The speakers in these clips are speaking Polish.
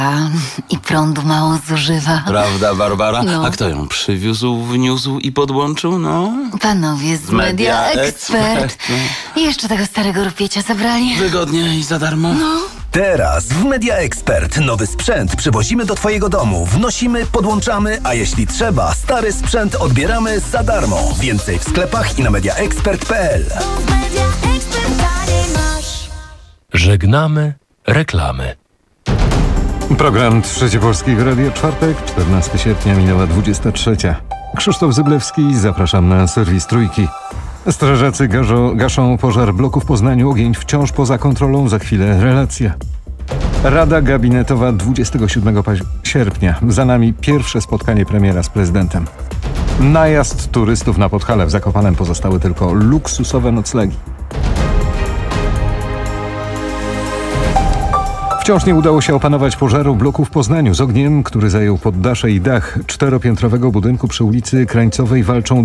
i prądu mało zużywa. Prawda, Barbara? No. A kto ją przywiózł, wniósł i podłączył? No, Panowie z Media Expert. I jeszcze tego starego rupiecia zabrali. wygodnie i za darmo. Teraz w Media Expert nowy sprzęt przywozimy do Twojego domu. Wnosimy, podłączamy, a jeśli trzeba, stary sprzęt odbieramy za darmo. Więcej w sklepach i na mediaexpert.pl. Żegnamy reklamy. Program Trzecie Polskiego Radia, czwartek, 14 sierpnia, minęła 23. Krzysztof Zyblewski, zapraszam na serwis Trójki. Strażacy gaszą pożar bloku w Poznaniu, ogień wciąż poza kontrolą, za chwilę relacja. Rada gabinetowa 27 sierpnia, za nami pierwsze spotkanie premiera z prezydentem. Najazd turystów na Podhale, w Zakopanem pozostały tylko luksusowe noclegi. Wciąż nie udało się opanować pożaru bloku w Poznaniu. Z ogniem, który zajął poddasze i dach czteropiętrowego budynku przy ulicy Krańcowej, walczą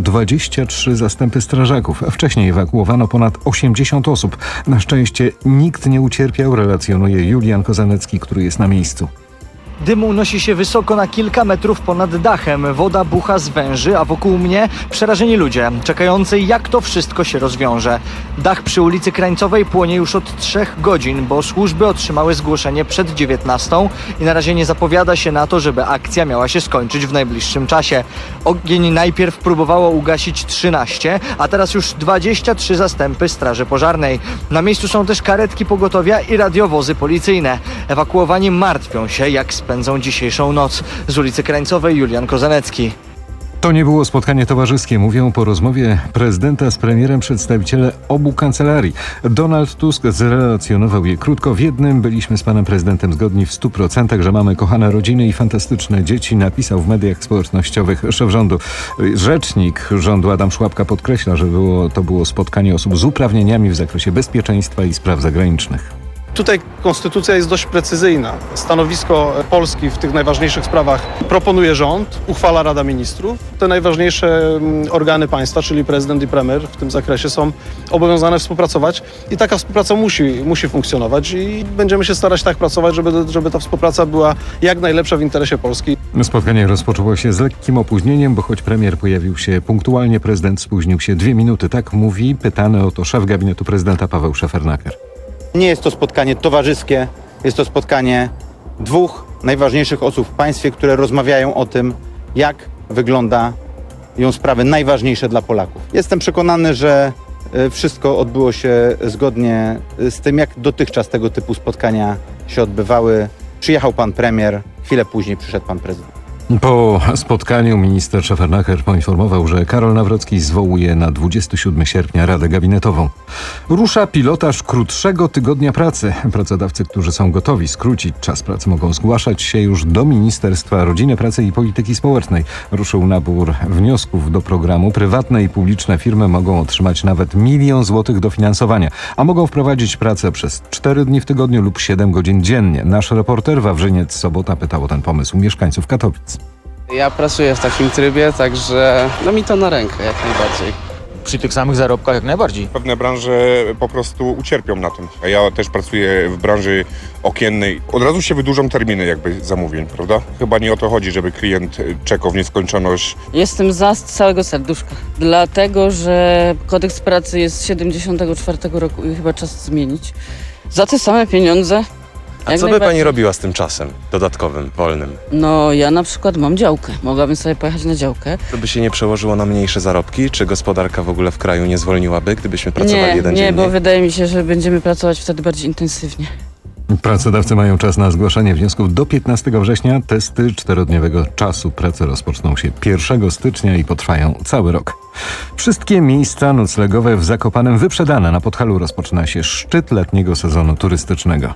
23 zastępy strażaków. Wcześniej ewakuowano ponad 80 osób. Na szczęście nikt nie ucierpiał, relacjonuje Julian Kozanecki, który jest na miejscu. Dym unosi się wysoko na kilka metrów ponad dachem. Woda bucha z węży, a wokół mnie przerażeni ludzie, czekający jak to wszystko się rozwiąże. Dach przy ulicy Krańcowej płonie już od 3 godzin, bo służby otrzymały zgłoszenie przed 19 i na razie nie zapowiada się na to, żeby akcja miała się skończyć w najbliższym czasie. Ogień najpierw próbowało ugasić 13, a teraz już 23 zastępy Straży Pożarnej. Na miejscu są też karetki pogotowia i radiowozy policyjne. Ewakuowani martwią się, jak spędzą dzisiejszą noc. Z ulicy Krańcowej Julian Kozanecki. To nie było spotkanie towarzyskie, mówią po rozmowie prezydenta z premierem przedstawiciele obu kancelarii. Donald Tusk zrelacjonował je krótko. W jednym byliśmy z panem prezydentem zgodni w 100%, że mamy kochane rodziny i fantastyczne dzieci, napisał w mediach społecznościowych szef rządu. Rzecznik rządu Adam Szłapka podkreśla, że to było spotkanie osób z uprawnieniami w zakresie bezpieczeństwa i spraw zagranicznych. Tutaj konstytucja jest dość precyzyjna. Stanowisko Polski w tych najważniejszych sprawach proponuje rząd, uchwala Rada Ministrów. Te najważniejsze organy państwa, czyli prezydent i premier w tym zakresie są obowiązane współpracować i taka współpraca musi funkcjonować i będziemy się starać tak pracować, żeby ta współpraca była jak najlepsza w interesie Polski. Spotkanie rozpoczęło się z lekkim opóźnieniem, bo choć premier pojawił się punktualnie, prezydent spóźnił się 2 minuty. Tak mówi pytany o to szef gabinetu prezydenta Paweł Szefernaker. Nie jest to spotkanie towarzyskie, jest to spotkanie 2 najważniejszych osób w państwie, które rozmawiają o tym, jak wyglądają sprawy najważniejsze dla Polaków. Jestem przekonany, że wszystko odbyło się zgodnie z tym, jak dotychczas tego typu spotkania się odbywały. Przyjechał pan premier, chwilę później przyszedł pan prezydent. Po spotkaniu minister Szefernaker poinformował, że Karol Nawrocki zwołuje na 27 sierpnia Radę Gabinetową. Rusza pilotaż krótszego tygodnia pracy. Pracodawcy, którzy są gotowi skrócić czas pracy, mogą zgłaszać się już do Ministerstwa Rodziny, Pracy i Polityki Społecznej. Ruszył nabór wniosków do programu. Prywatne i publiczne firmy mogą otrzymać nawet 1 000 000 złotych dofinansowania, a mogą wprowadzić pracę przez 4 dni w tygodniu lub 7 godzin dziennie. Nasz reporter Wawrzyniec Sobota pytał o ten pomysł mieszkańców Katowic. Ja pracuję w takim trybie, także mi to na rękę jak najbardziej. Przy tych samych zarobkach jak najbardziej. Pewne branże po prostu ucierpią na tym. Ja też pracuję w branży okiennej. Od razu się wydłużą terminy jakby zamówień, prawda? Chyba nie o to chodzi, żeby klient czekał w nieskończoność. Jestem za z całego serduszka, dlatego że kodeks pracy jest z 74 roku i chyba czas zmienić. Za te same pieniądze. A co by pani robiła z tym czasem dodatkowym, wolnym? No ja na przykład mam działkę. Mogłabym sobie pojechać na działkę. To by się nie przełożyło na mniejsze zarobki? Czy gospodarka w ogóle w kraju nie zwolniłaby, gdybyśmy pracowali jeden dzień? Nie, bo wydaje mi się, że będziemy pracować wtedy bardziej intensywnie. Pracodawcy mają czas na zgłaszanie wniosków do 15 września. Testy 4-dniowego czasu pracy rozpoczną się 1 stycznia i potrwają cały rok. Wszystkie miejsca noclegowe w Zakopanem wyprzedane. Na Podhalu rozpoczyna się szczyt letniego sezonu turystycznego.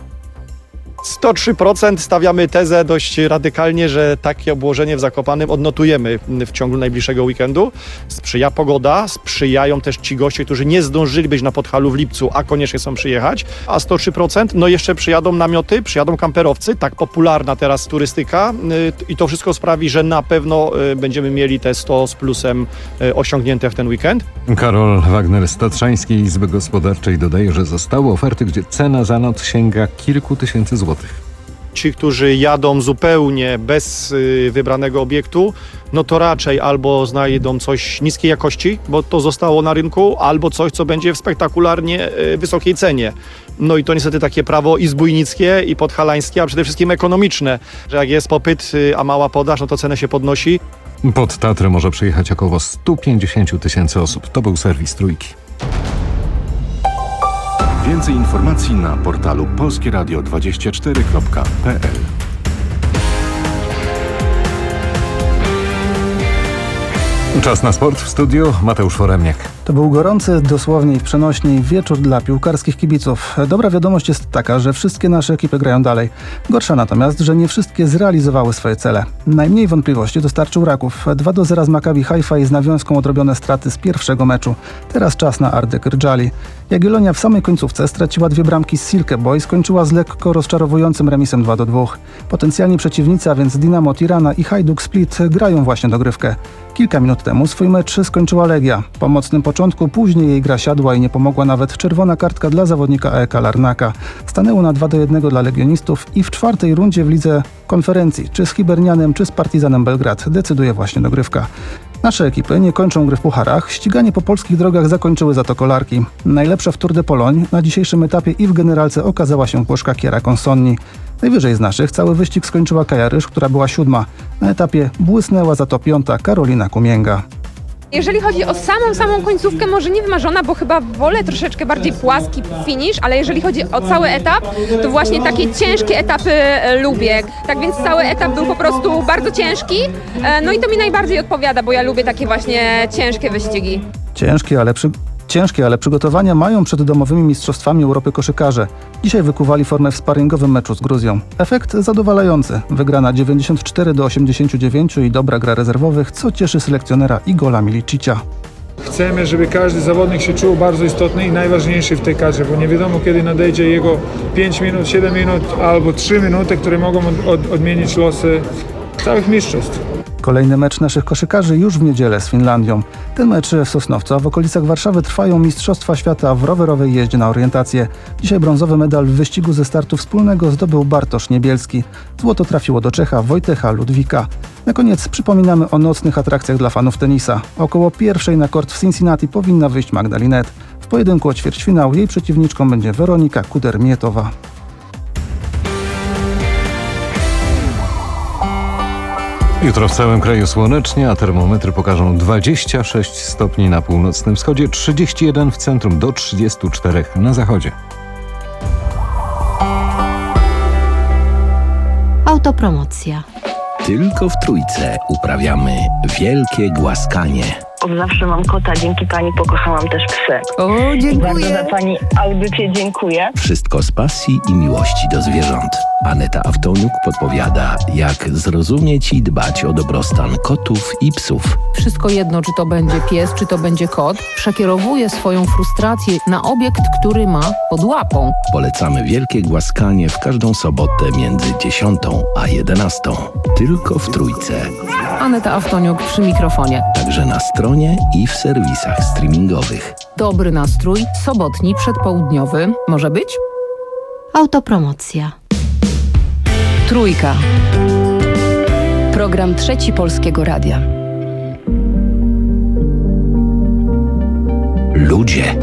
103% stawiamy tezę dość radykalnie, że takie obłożenie w Zakopanem odnotujemy w ciągu najbliższego weekendu. Sprzyja pogoda, sprzyjają też ci goście, którzy nie zdążyli być na Podhalu w lipcu, a koniecznie chcą przyjechać. A 103%, no jeszcze przyjadą namioty, przyjadą kamperowcy, tak popularna teraz turystyka i to wszystko sprawi, że na pewno będziemy mieli te 100 z plusem osiągnięte w ten weekend. Karol Wagner z Tatrzańskiej Izby Gospodarczej dodaje, że zostały oferty, gdzie cena za noc sięga kilku tysięcy złotych. Ci, którzy jadą zupełnie bez wybranego obiektu, no to raczej albo znajdą coś niskiej jakości, bo to zostało na rynku, albo coś, co będzie w spektakularnie wysokiej cenie. No i to niestety takie prawo i zbójnickie, i podhalańskie, a przede wszystkim ekonomiczne, że jak jest popyt, a mała podaż, no to cenę się podnosi. Pod Tatrę może przyjechać około 150 tysięcy osób. To był serwis Trójki. Więcej informacji na portalu polskieradio24.pl. Czas na sport w studiu. Mateusz Foremniak. To był gorący, dosłownie i w przenośni wieczór dla piłkarskich kibiców. Dobra wiadomość jest taka, że wszystkie nasze ekipy grają dalej. Gorsza natomiast, że nie wszystkie zrealizowały swoje cele. Najmniej wątpliwości dostarczył Raków. 2-0 z Maccabi Haifa i z nawiązką odrobione straty z pierwszego meczu. Teraz czas na Ardek Rджali. Jagiellonia w samej końcówce straciła 2 bramki z Silke Boys, skończyła z lekko rozczarowującym remisem 2-2. Potencjalni przeciwnicy, a więc Dinamo Tirana i Hajduk Split, grają właśnie dogrywkę. Kilka minut temu swój mecz skończyła Legia. Po mocnym początku później jej gra siadła i nie pomogła nawet czerwona kartka dla zawodnika AEK Larnaka. Stanęło na 2-1 dla legionistów i w czwartej rundzie w lidze konferencji, czy z Hibernianem, czy z Partizanem Belgrad, decyduje właśnie dogrywka. Nasze ekipy nie kończą gry w pucharach. Ściganie po polskich drogach zakończyły za to kolarki. Najlepsza w Tour de Pologne na dzisiejszym etapie i w generalce okazała się Włoszka Chiara Consonni. Najwyżej z naszych cały wyścig skończyła Kaja Ryż, która była 7. Na etapie błysnęła za to 5. Karolina Kumięga. Jeżeli chodzi o samą końcówkę, może nie wymarzona, bo chyba wolę troszeczkę bardziej płaski finish, ale jeżeli chodzi o cały etap, to właśnie takie ciężkie etapy lubię. Tak więc cały etap był po prostu bardzo ciężki, no i to mi najbardziej odpowiada, bo ja lubię takie właśnie ciężkie wyścigi. Ciężkie, ale przygotowania mają przed domowymi mistrzostwami Europy koszykarze. Dzisiaj wykuwali formę w sparingowym meczu z Gruzją. Efekt zadowalający. Wygrana 94-89 i dobra gra rezerwowych, co cieszy selekcjonera Igola Milicicia. Chcemy, żeby każdy zawodnik się czuł bardzo istotny i najważniejszy w tej kadrze, bo nie wiadomo kiedy nadejdzie jego 5 minut, 7 minut albo 3 minuty, które mogą odmienić losy całych mistrzostw. Kolejny mecz naszych koszykarzy już w niedzielę z Finlandią. Ten mecz w Sosnowcu, a w okolicach Warszawy trwają Mistrzostwa Świata w rowerowej jeździe na orientację. Dzisiaj brązowy medal w wyścigu ze startu wspólnego zdobył Bartosz Niebielski. Złoto trafiło do Czecha Wojtecha Ludwika. Na koniec przypominamy o nocnych atrakcjach dla fanów tenisa. Około 1:00 na kort w Cincinnati powinna wyjść Magda Linette. W pojedynku o ćwierćfinał jej przeciwniczką będzie Weronika Kudermietowa. Jutro w całym kraju słonecznie, a termometry pokażą 26 stopni na północnym wschodzie, 31 w centrum, do 34 na zachodzie. Autopromocja. Tylko w Trójce uprawiamy wielkie głaskanie. Od zawsze mam kota, dzięki pani pokochałam też psy. O, dziękuję. Bardzo za pani audycję dziękuję. Wszystko z pasji i miłości do zwierząt. Aneta Awtoniuk podpowiada, jak zrozumieć i dbać o dobrostan kotów i psów. Wszystko jedno, czy to będzie pies, czy to będzie kot, przekierowuje swoją frustrację na obiekt, który ma pod łapą. Polecamy wielkie głaskanie w każdą sobotę między 10 a 11. Tylko w Trójce. Aneta Awtoniuk przy mikrofonie. Także na stronie i w serwisach streamingowych. Dobry nastrój, sobotni, przedpołudniowy. Może być? Autopromocja. Trójka. Program Trzeci Polskiego Radia. Ludzie.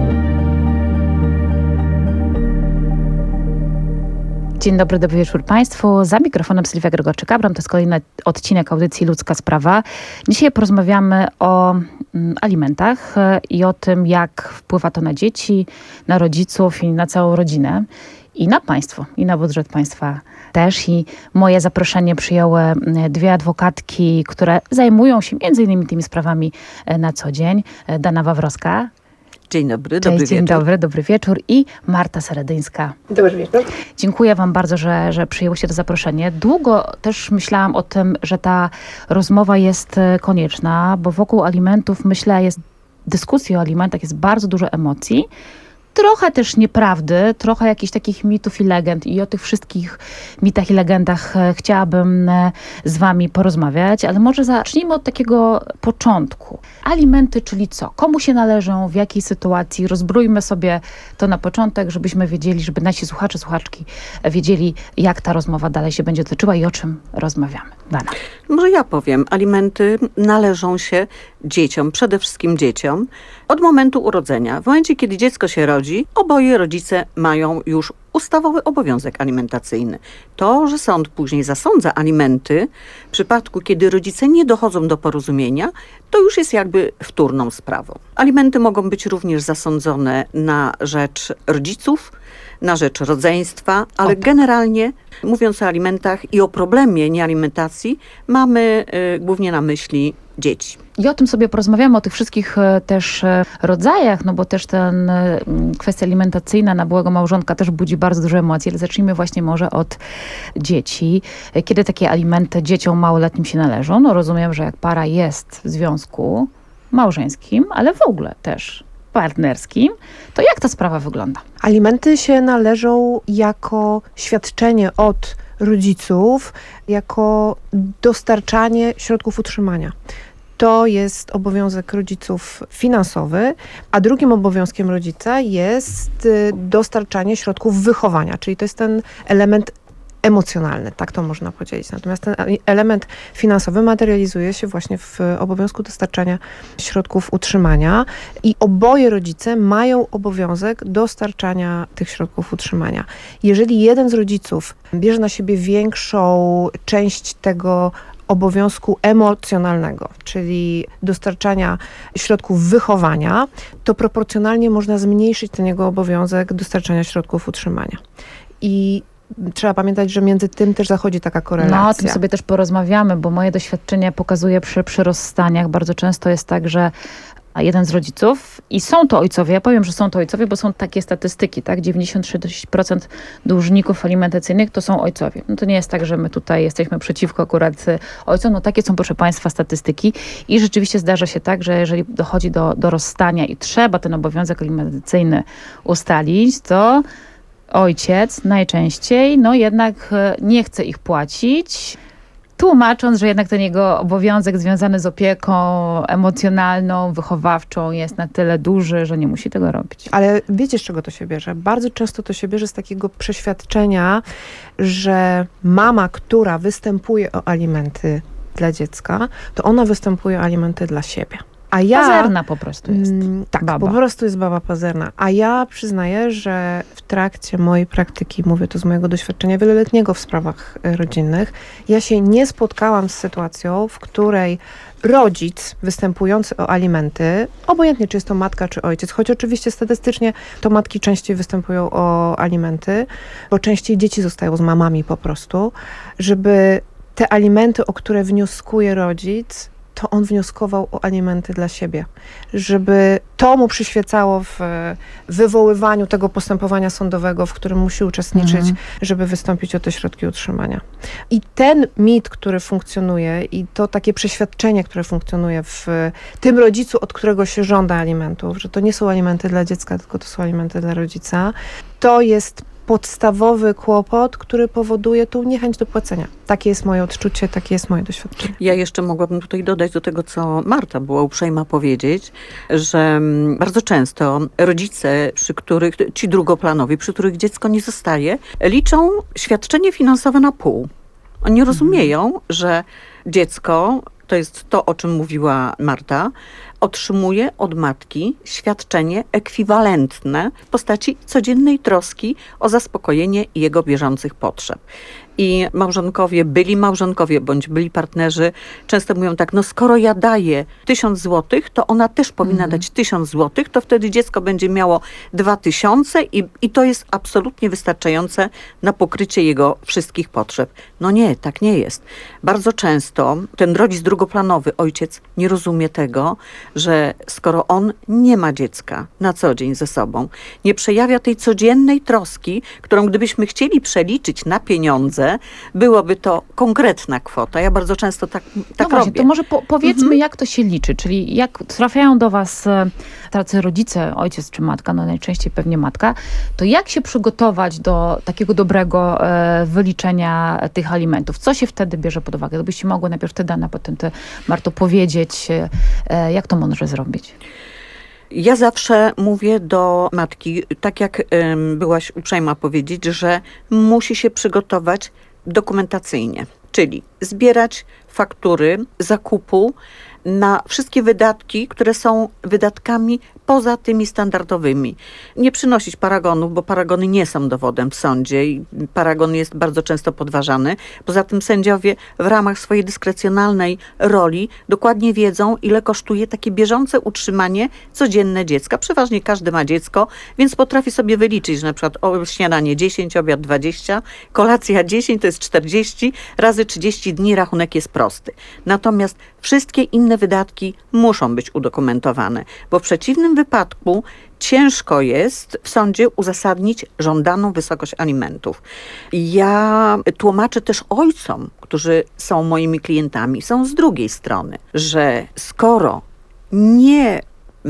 Dzień dobry, dobry wieczór Państwu. Za mikrofonem Sylwia Gregorczyk-Abram. To jest kolejny odcinek audycji Ludzka Sprawa. Dzisiaj porozmawiamy o alimentach i o tym, jak wpływa to na dzieci, na rodziców i na całą rodzinę. I na państwo, i na budżet państwa też. I moje zaproszenie przyjęły 2 adwokatki, które zajmują się między innymi tymi sprawami na co dzień. Dana Wawrowska. Dzień dobry, Cześć, dobry dzień wieczór. Dobry, dobry wieczór. I Marta Seredyńska. Dobry wieczór. Dziękuję wam bardzo, że przyjęłyście to zaproszenie. Długo też myślałam o tym, że ta rozmowa jest konieczna, bo wokół alimentów, myślę, dyskusji o alimentach jest bardzo dużo emocji. trochę też nieprawdy, trochę jakichś takich mitów i legend i o tych wszystkich mitach i legendach chciałabym z wami porozmawiać, ale może zacznijmy od takiego początku. Alimenty, czyli co? Komu się należą, w jakiej sytuacji? Rozbrójmy sobie to na początek, żebyśmy wiedzieli, żeby nasi słuchacze, słuchaczki wiedzieli, jak ta rozmowa dalej się będzie toczyła i o czym rozmawiamy. Dana. Może ja powiem. Alimenty należą się dzieciom, przede wszystkim dzieciom, od momentu urodzenia. W momencie, kiedy dziecko się rodzi, oboje rodzice mają już ustawowy obowiązek alimentacyjny. To, że sąd później zasądza alimenty, w przypadku, kiedy rodzice nie dochodzą do porozumienia, to już jest jakby wtórną sprawą. Alimenty mogą być również zasądzone na rzecz rodziców, na rzecz rodzeństwa, ale generalnie mówiąc o alimentach i o problemie niealimentacji, mamy głównie na myśli dzieci. I o tym sobie porozmawiamy, o tych wszystkich też rodzajach, no bo też kwestia alimentacyjna na byłego małżonka też budzi bardzo duże emocje, ale zacznijmy właśnie może od dzieci. Kiedy takie alimenty dzieciom małoletnim się należą? No rozumiem, że jak para jest w związku małżeńskim, ale w ogóle też partnerskim, to jak ta sprawa wygląda? Alimenty się należą jako świadczenie od rodziców, jako dostarczanie środków utrzymania. To jest obowiązek rodziców finansowy, a drugim obowiązkiem rodzica jest dostarczanie środków wychowania, czyli to jest ten element emocjonalny, tak to można powiedzieć. Natomiast ten element finansowy materializuje się właśnie w obowiązku dostarczania środków utrzymania i oboje rodzice mają obowiązek dostarczania tych środków utrzymania. Jeżeli jeden z rodziców bierze na siebie większą część tego obowiązku emocjonalnego, czyli dostarczania środków wychowania, to proporcjonalnie można zmniejszyć ten jego obowiązek dostarczania środków utrzymania. I trzeba pamiętać, że między tym też zachodzi taka korelacja. No, o tym sobie też porozmawiamy, bo moje doświadczenie pokazuje przy rozstaniach bardzo często jest tak, że jeden z rodziców, i są to ojcowie, ja powiem, że są to ojcowie, bo są takie statystyki, tak? 96% dłużników alimentacyjnych to są ojcowie. No to nie jest tak, że my tutaj jesteśmy przeciwko akurat ojcom, no takie są, proszę Państwa, statystyki i rzeczywiście zdarza się tak, że jeżeli dochodzi do rozstania i trzeba ten obowiązek alimentacyjny ustalić, to ojciec najczęściej, no jednak nie chce ich płacić, tłumacząc, że jednak ten jego obowiązek związany z opieką emocjonalną, wychowawczą jest na tyle duży, że nie musi tego robić. Ale wiecie, z czego to się bierze? Bardzo często to się bierze z takiego przeświadczenia, że mama, która występuje o alimenty dla dziecka, to ona występuje o alimenty dla siebie. A ja, pazerna po prostu jest. Tak, baba. Po prostu jest baba pazerna. A ja przyznaję, że w trakcie mojej praktyki, mówię to z mojego doświadczenia wieloletniego w sprawach rodzinnych, ja się nie spotkałam z sytuacją, w której rodzic występujący o alimenty, obojętnie czy jest to matka czy ojciec, choć oczywiście statystycznie to matki częściej występują o alimenty, bo częściej dzieci zostają z mamami po prostu, żeby te alimenty, o które wnioskuje rodzic, to on wnioskował o alimenty dla siebie. Żeby to mu przyświecało w wywoływaniu tego postępowania sądowego, w którym musi uczestniczyć, żeby wystąpić o te środki utrzymania. I ten mit, który funkcjonuje i to takie przeświadczenie, które funkcjonuje w tym rodzicu, od którego się żąda alimentów, że to nie są alimenty dla dziecka, tylko to są alimenty dla rodzica, to jest podstawowy kłopot, który powoduje tą niechęć do płacenia. Takie jest moje odczucie, takie jest moje doświadczenie. Ja jeszcze mogłabym tutaj dodać do tego, co Marta była uprzejma powiedzieć, że bardzo często rodzice, ci drugoplanowi, przy których dziecko nie zostaje, liczą świadczenie finansowe na pół. Oni rozumieją, że dziecko, to jest to, o czym mówiła Marta, otrzymuje od matki świadczenie ekwiwalentne w postaci codziennej troski o zaspokojenie jego bieżących potrzeb. I byli małżonkowie bądź byli partnerzy często mówią tak, no skoro ja daję 1000 złotych, to ona też powinna dać 1000 złotych, to wtedy dziecko będzie miało 2000 i to jest absolutnie wystarczające na pokrycie jego wszystkich potrzeb. No nie, tak nie jest. Bardzo często ten rodzic drugoplanowy, ojciec, nie rozumie tego, że skoro on nie ma dziecka na co dzień ze sobą, nie przejawia tej codziennej troski, którą gdybyśmy chcieli przeliczyć na pieniądze, byłoby to konkretna kwota. Ja bardzo często tak właśnie, robię. to może powiedzmy, jak to się liczy, czyli jak trafiają do was tacy rodzice, ojciec czy matka, no najczęściej pewnie matka, to jak się przygotować do takiego dobrego wyliczenia tych alimentów? Co się wtedy bierze pod uwagę? Gdybyście mogły najpierw ty, Dana, potem ty, Marto, powiedzieć, jak to mądrze zrobić? Ja zawsze mówię do matki, tak jak byłaś uprzejma powiedzieć, że musi się przygotować dokumentacyjnie, czyli zbierać faktury zakupu na wszystkie wydatki, które są wydatkami poza tymi standardowymi. Nie przynosić paragonów, bo paragony nie są dowodem w sądzie i paragon jest bardzo często podważany. Poza tym sędziowie w ramach swojej dyskrecjonalnej roli dokładnie wiedzą, ile kosztuje takie bieżące utrzymanie codzienne dziecka. Przeważnie każdy ma dziecko, więc potrafi sobie wyliczyć, że na przykład śniadanie 10, obiad 20, kolacja 10 to jest 40, razy 30 dni rachunek jest prosty. Natomiast wszystkie inne wydatki muszą być udokumentowane, bo w przeciwnym wypadku ciężko jest w sądzie uzasadnić żądaną wysokość alimentów. Ja tłumaczę też ojcom, którzy są moimi klientami, są z drugiej strony, że skoro nie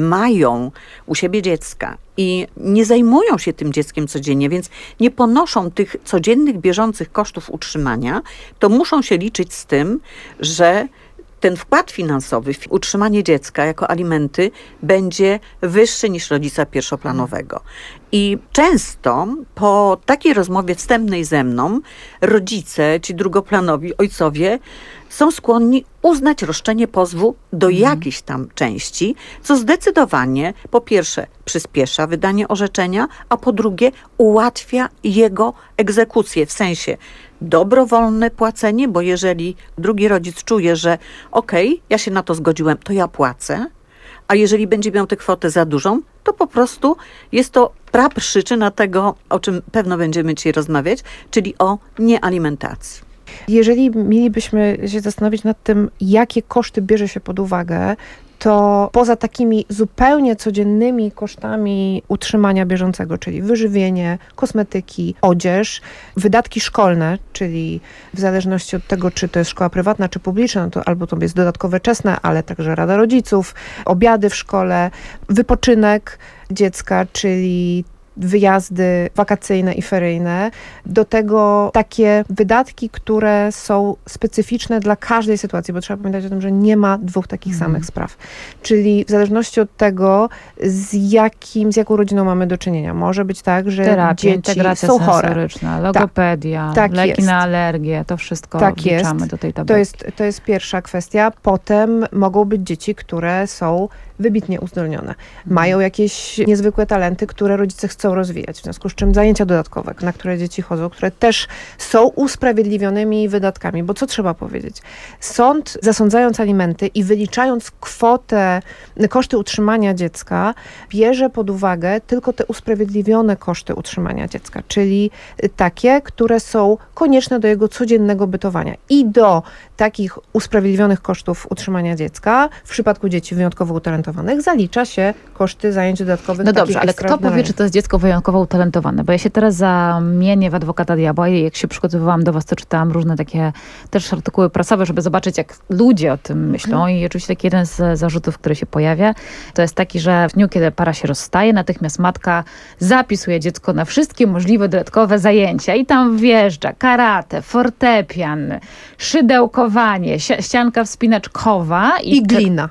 mają u siebie dziecka i nie zajmują się tym dzieckiem codziennie, więc nie ponoszą tych codziennych, bieżących kosztów utrzymania, to muszą się liczyć z tym, że ten wkład finansowy w utrzymanie dziecka jako alimenty będzie wyższy niż rodzica pierwszoplanowego. I często po takiej rozmowie wstępnej ze mną rodzice, ci drugoplanowi ojcowie są skłonni uznać roszczenie pozwu do jakiejś tam części, co zdecydowanie po pierwsze przyspiesza wydanie orzeczenia, a po drugie ułatwia jego egzekucję, w sensie dobrowolne płacenie, bo jeżeli drugi rodzic czuje, że okej, ja się na to zgodziłem, to ja płacę, a jeżeli będzie miał tę kwotę za dużą, to po prostu jest to praprzyczyna tego, o czym pewno będziemy dzisiaj rozmawiać, czyli o niealimentacji. Jeżeli mielibyśmy się zastanowić nad tym, jakie koszty bierze się pod uwagę, to poza takimi zupełnie codziennymi kosztami utrzymania bieżącego, czyli wyżywienie, kosmetyki, odzież, wydatki szkolne, czyli w zależności od tego, czy to jest szkoła prywatna, czy publiczna, no to albo to jest dodatkowe czesne, ale także Rada Rodziców, obiady w szkole, wypoczynek dziecka, czyli wyjazdy wakacyjne i feryjne, do tego takie wydatki, które są specyficzne dla każdej sytuacji, bo trzeba pamiętać o tym, że nie ma dwóch takich samych spraw. Czyli w zależności od tego, z jaką rodziną mamy do czynienia. Może być tak, że terapia, dzieci integracja są chore. sensoryczna, logopedia, tak leki jest. na alergię, to wszystko tak wliczamy jest. do tej tabelki. To jest pierwsza kwestia. Potem mogą być dzieci, które są wybitnie uzdolnione. Mają jakieś niezwykłe talenty, które rodzice chcą rozwijać. W związku z czym zajęcia dodatkowe, na które dzieci chodzą, które też są usprawiedliwionymi wydatkami. Bo co trzeba powiedzieć? Sąd, zasądzając alimenty i wyliczając kwotę, koszty utrzymania dziecka, bierze pod uwagę tylko te usprawiedliwione koszty utrzymania dziecka, czyli takie, które są konieczne do jego codziennego bytowania. I do takich usprawiedliwionych kosztów utrzymania dziecka, w przypadku dzieci wyjątkowo utalentowanych, zalicza się koszty zajęć dodatkowych. No dobrze, ale kto powie, czy to jest dziecko wyjątkowo utalentowane? Bo ja się teraz zamienię w adwokata diabła i jak się przygotowywałam do was, to czytałam różne takie też artykuły prasowe, żeby zobaczyć, jak ludzie o tym myślą. I oczywiście taki jeden z zarzutów, który się pojawia, to jest taki, że w dniu, kiedy para się rozstaje, natychmiast matka zapisuje dziecko na wszystkie możliwe dodatkowe zajęcia i tam wjeżdża karate, fortepian, szydełkowanie, ścianka wspinaczkowa i glina.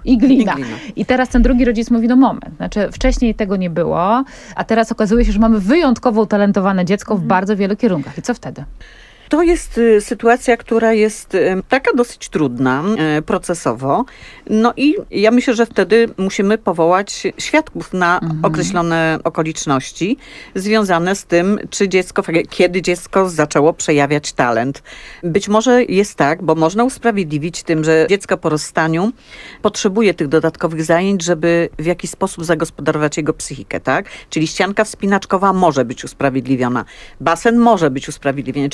I teraz ten drugi rodzic mówi, no moment, znaczy wcześniej tego nie było, a teraz okazuje się, że mamy wyjątkowo utalentowane dziecko w bardzo wielu kierunkach. I co wtedy? To jest sytuacja, która jest taka dosyć trudna procesowo. No i ja myślę, że wtedy musimy powołać świadków na określone okoliczności związane z tym, czy dziecko, kiedy dziecko zaczęło przejawiać talent. Być może jest tak, bo można usprawiedliwić tym, że dziecko po rozstaniu potrzebuje tych dodatkowych zajęć, żeby w jakiś sposób zagospodarować jego psychikę, tak? Czyli ścianka wspinaczkowa może być usprawiedliwiona, basen może być usprawiedliwiony, czyli te zajęcia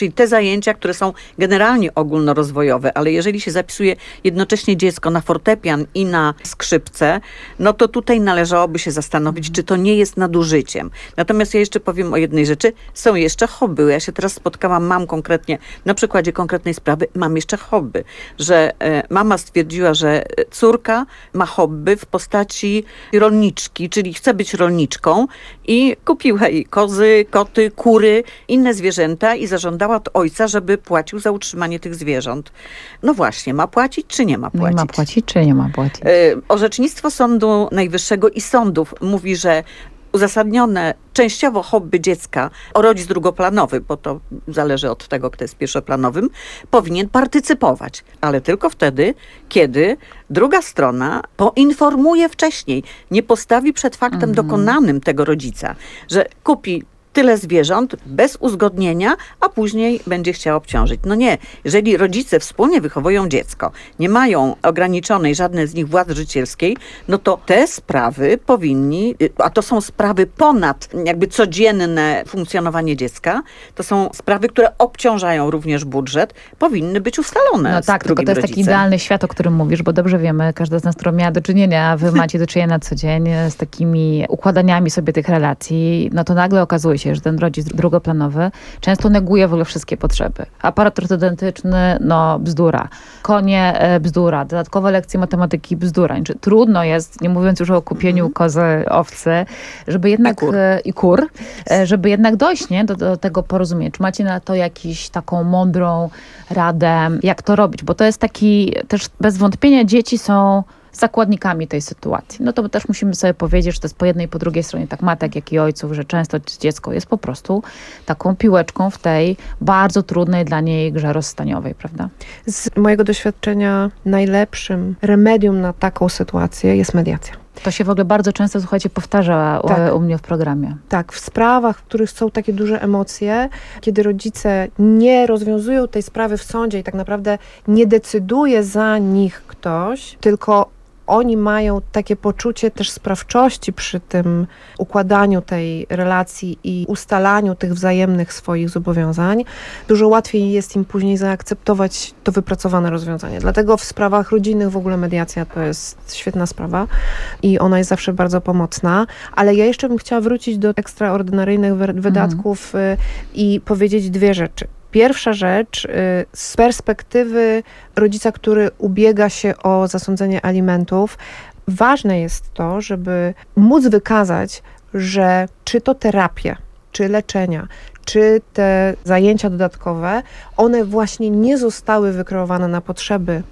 zajęcia, które są generalnie ogólnorozwojowe, ale jeżeli się zapisuje jednocześnie dziecko na fortepian i na skrzypce, no to tutaj należałoby się zastanowić, czy to nie jest nadużyciem. Natomiast ja jeszcze powiem o jednej rzeczy. Są jeszcze hobby. Ja się teraz spotkałam, mam konkretnie, na przykładzie konkretnej sprawy, mam jeszcze hobby, że mama stwierdziła, że córka ma hobby w postaci rolniczki, czyli chce być rolniczką i kupiła jej kozy, koty, kury, inne zwierzęta i zażądała od ojca, żeby płacił za utrzymanie tych zwierząt. No właśnie, ma płacić czy nie ma płacić? Ma płacić czy nie ma płacić? Orzecznictwo Sądu Najwyższego i sądów mówi, że uzasadnione częściowo hobby dziecka, rodzic drugoplanowy, bo to zależy od tego, kto jest pierwszoplanowym, powinien partycypować, ale tylko wtedy, kiedy druga strona poinformuje wcześniej, nie postawi przed faktem dokonanym tego rodzica, że kupi tyle zwierząt bez uzgodnienia, a później będzie chciał obciążyć. No nie. Jeżeli rodzice wspólnie wychowują dziecko, nie mają ograniczonej żadnej z nich władzy życielskiej, no to te sprawy powinni, a to są sprawy ponad jakby codzienne funkcjonowanie dziecka, to są sprawy, które obciążają również budżet, powinny być ustalone. No tak, tylko to jest taki idealny świat, o którym mówisz, bo dobrze wiemy, każda z nas, która miała do czynienia, a wy macie do czynienia na co dzień z takimi układaniami sobie tych relacji, no to nagle okazuje się, że ten rodzic drugoplanowy często neguje w ogóle wszystkie potrzeby. Aparat ortodontyczny, no bzdura. Konie, bzdura. Dodatkowe lekcje matematyki, bzdura. Trudno jest, nie mówiąc już o kupieniu kozy, owcy, żeby jednak i kur, żeby jednak dojść do tego porozumienia. Czy macie na to jakąś taką mądrą radę, jak to robić? Bo to jest taki, też bez wątpienia dzieci są zakładnikami tej sytuacji. No to też musimy sobie powiedzieć, że to jest po jednej i po drugiej stronie tak matek, jak i ojców, że często dziecko jest po prostu taką piłeczką w tej bardzo trudnej dla niej grze rozstaniowej, prawda? Z mojego doświadczenia najlepszym remedium na taką sytuację jest mediacja. To się w ogóle bardzo często, słuchajcie, powtarza u mnie w programie. Tak, w sprawach, w których są takie duże emocje, kiedy rodzice nie rozwiązują tej sprawy w sądzie i tak naprawdę nie decyduje za nich ktoś, tylko oni mają takie poczucie też sprawczości przy tym układaniu tej relacji i ustalaniu tych wzajemnych swoich zobowiązań. Dużo łatwiej jest im później zaakceptować to wypracowane rozwiązanie. Dlatego w sprawach rodzinnych w ogóle mediacja to jest świetna sprawa i ona jest zawsze bardzo pomocna. Ale ja jeszcze bym chciała wrócić do ekstraordynaryjnych wydatków i powiedzieć dwie rzeczy. Pierwsza rzecz, z perspektywy rodzica, który ubiega się o zasądzenie alimentów, ważne jest to, żeby móc wykazać, że czy to terapie, czy leczenia, czy te zajęcia dodatkowe, one właśnie nie zostały wykreowane na potrzeby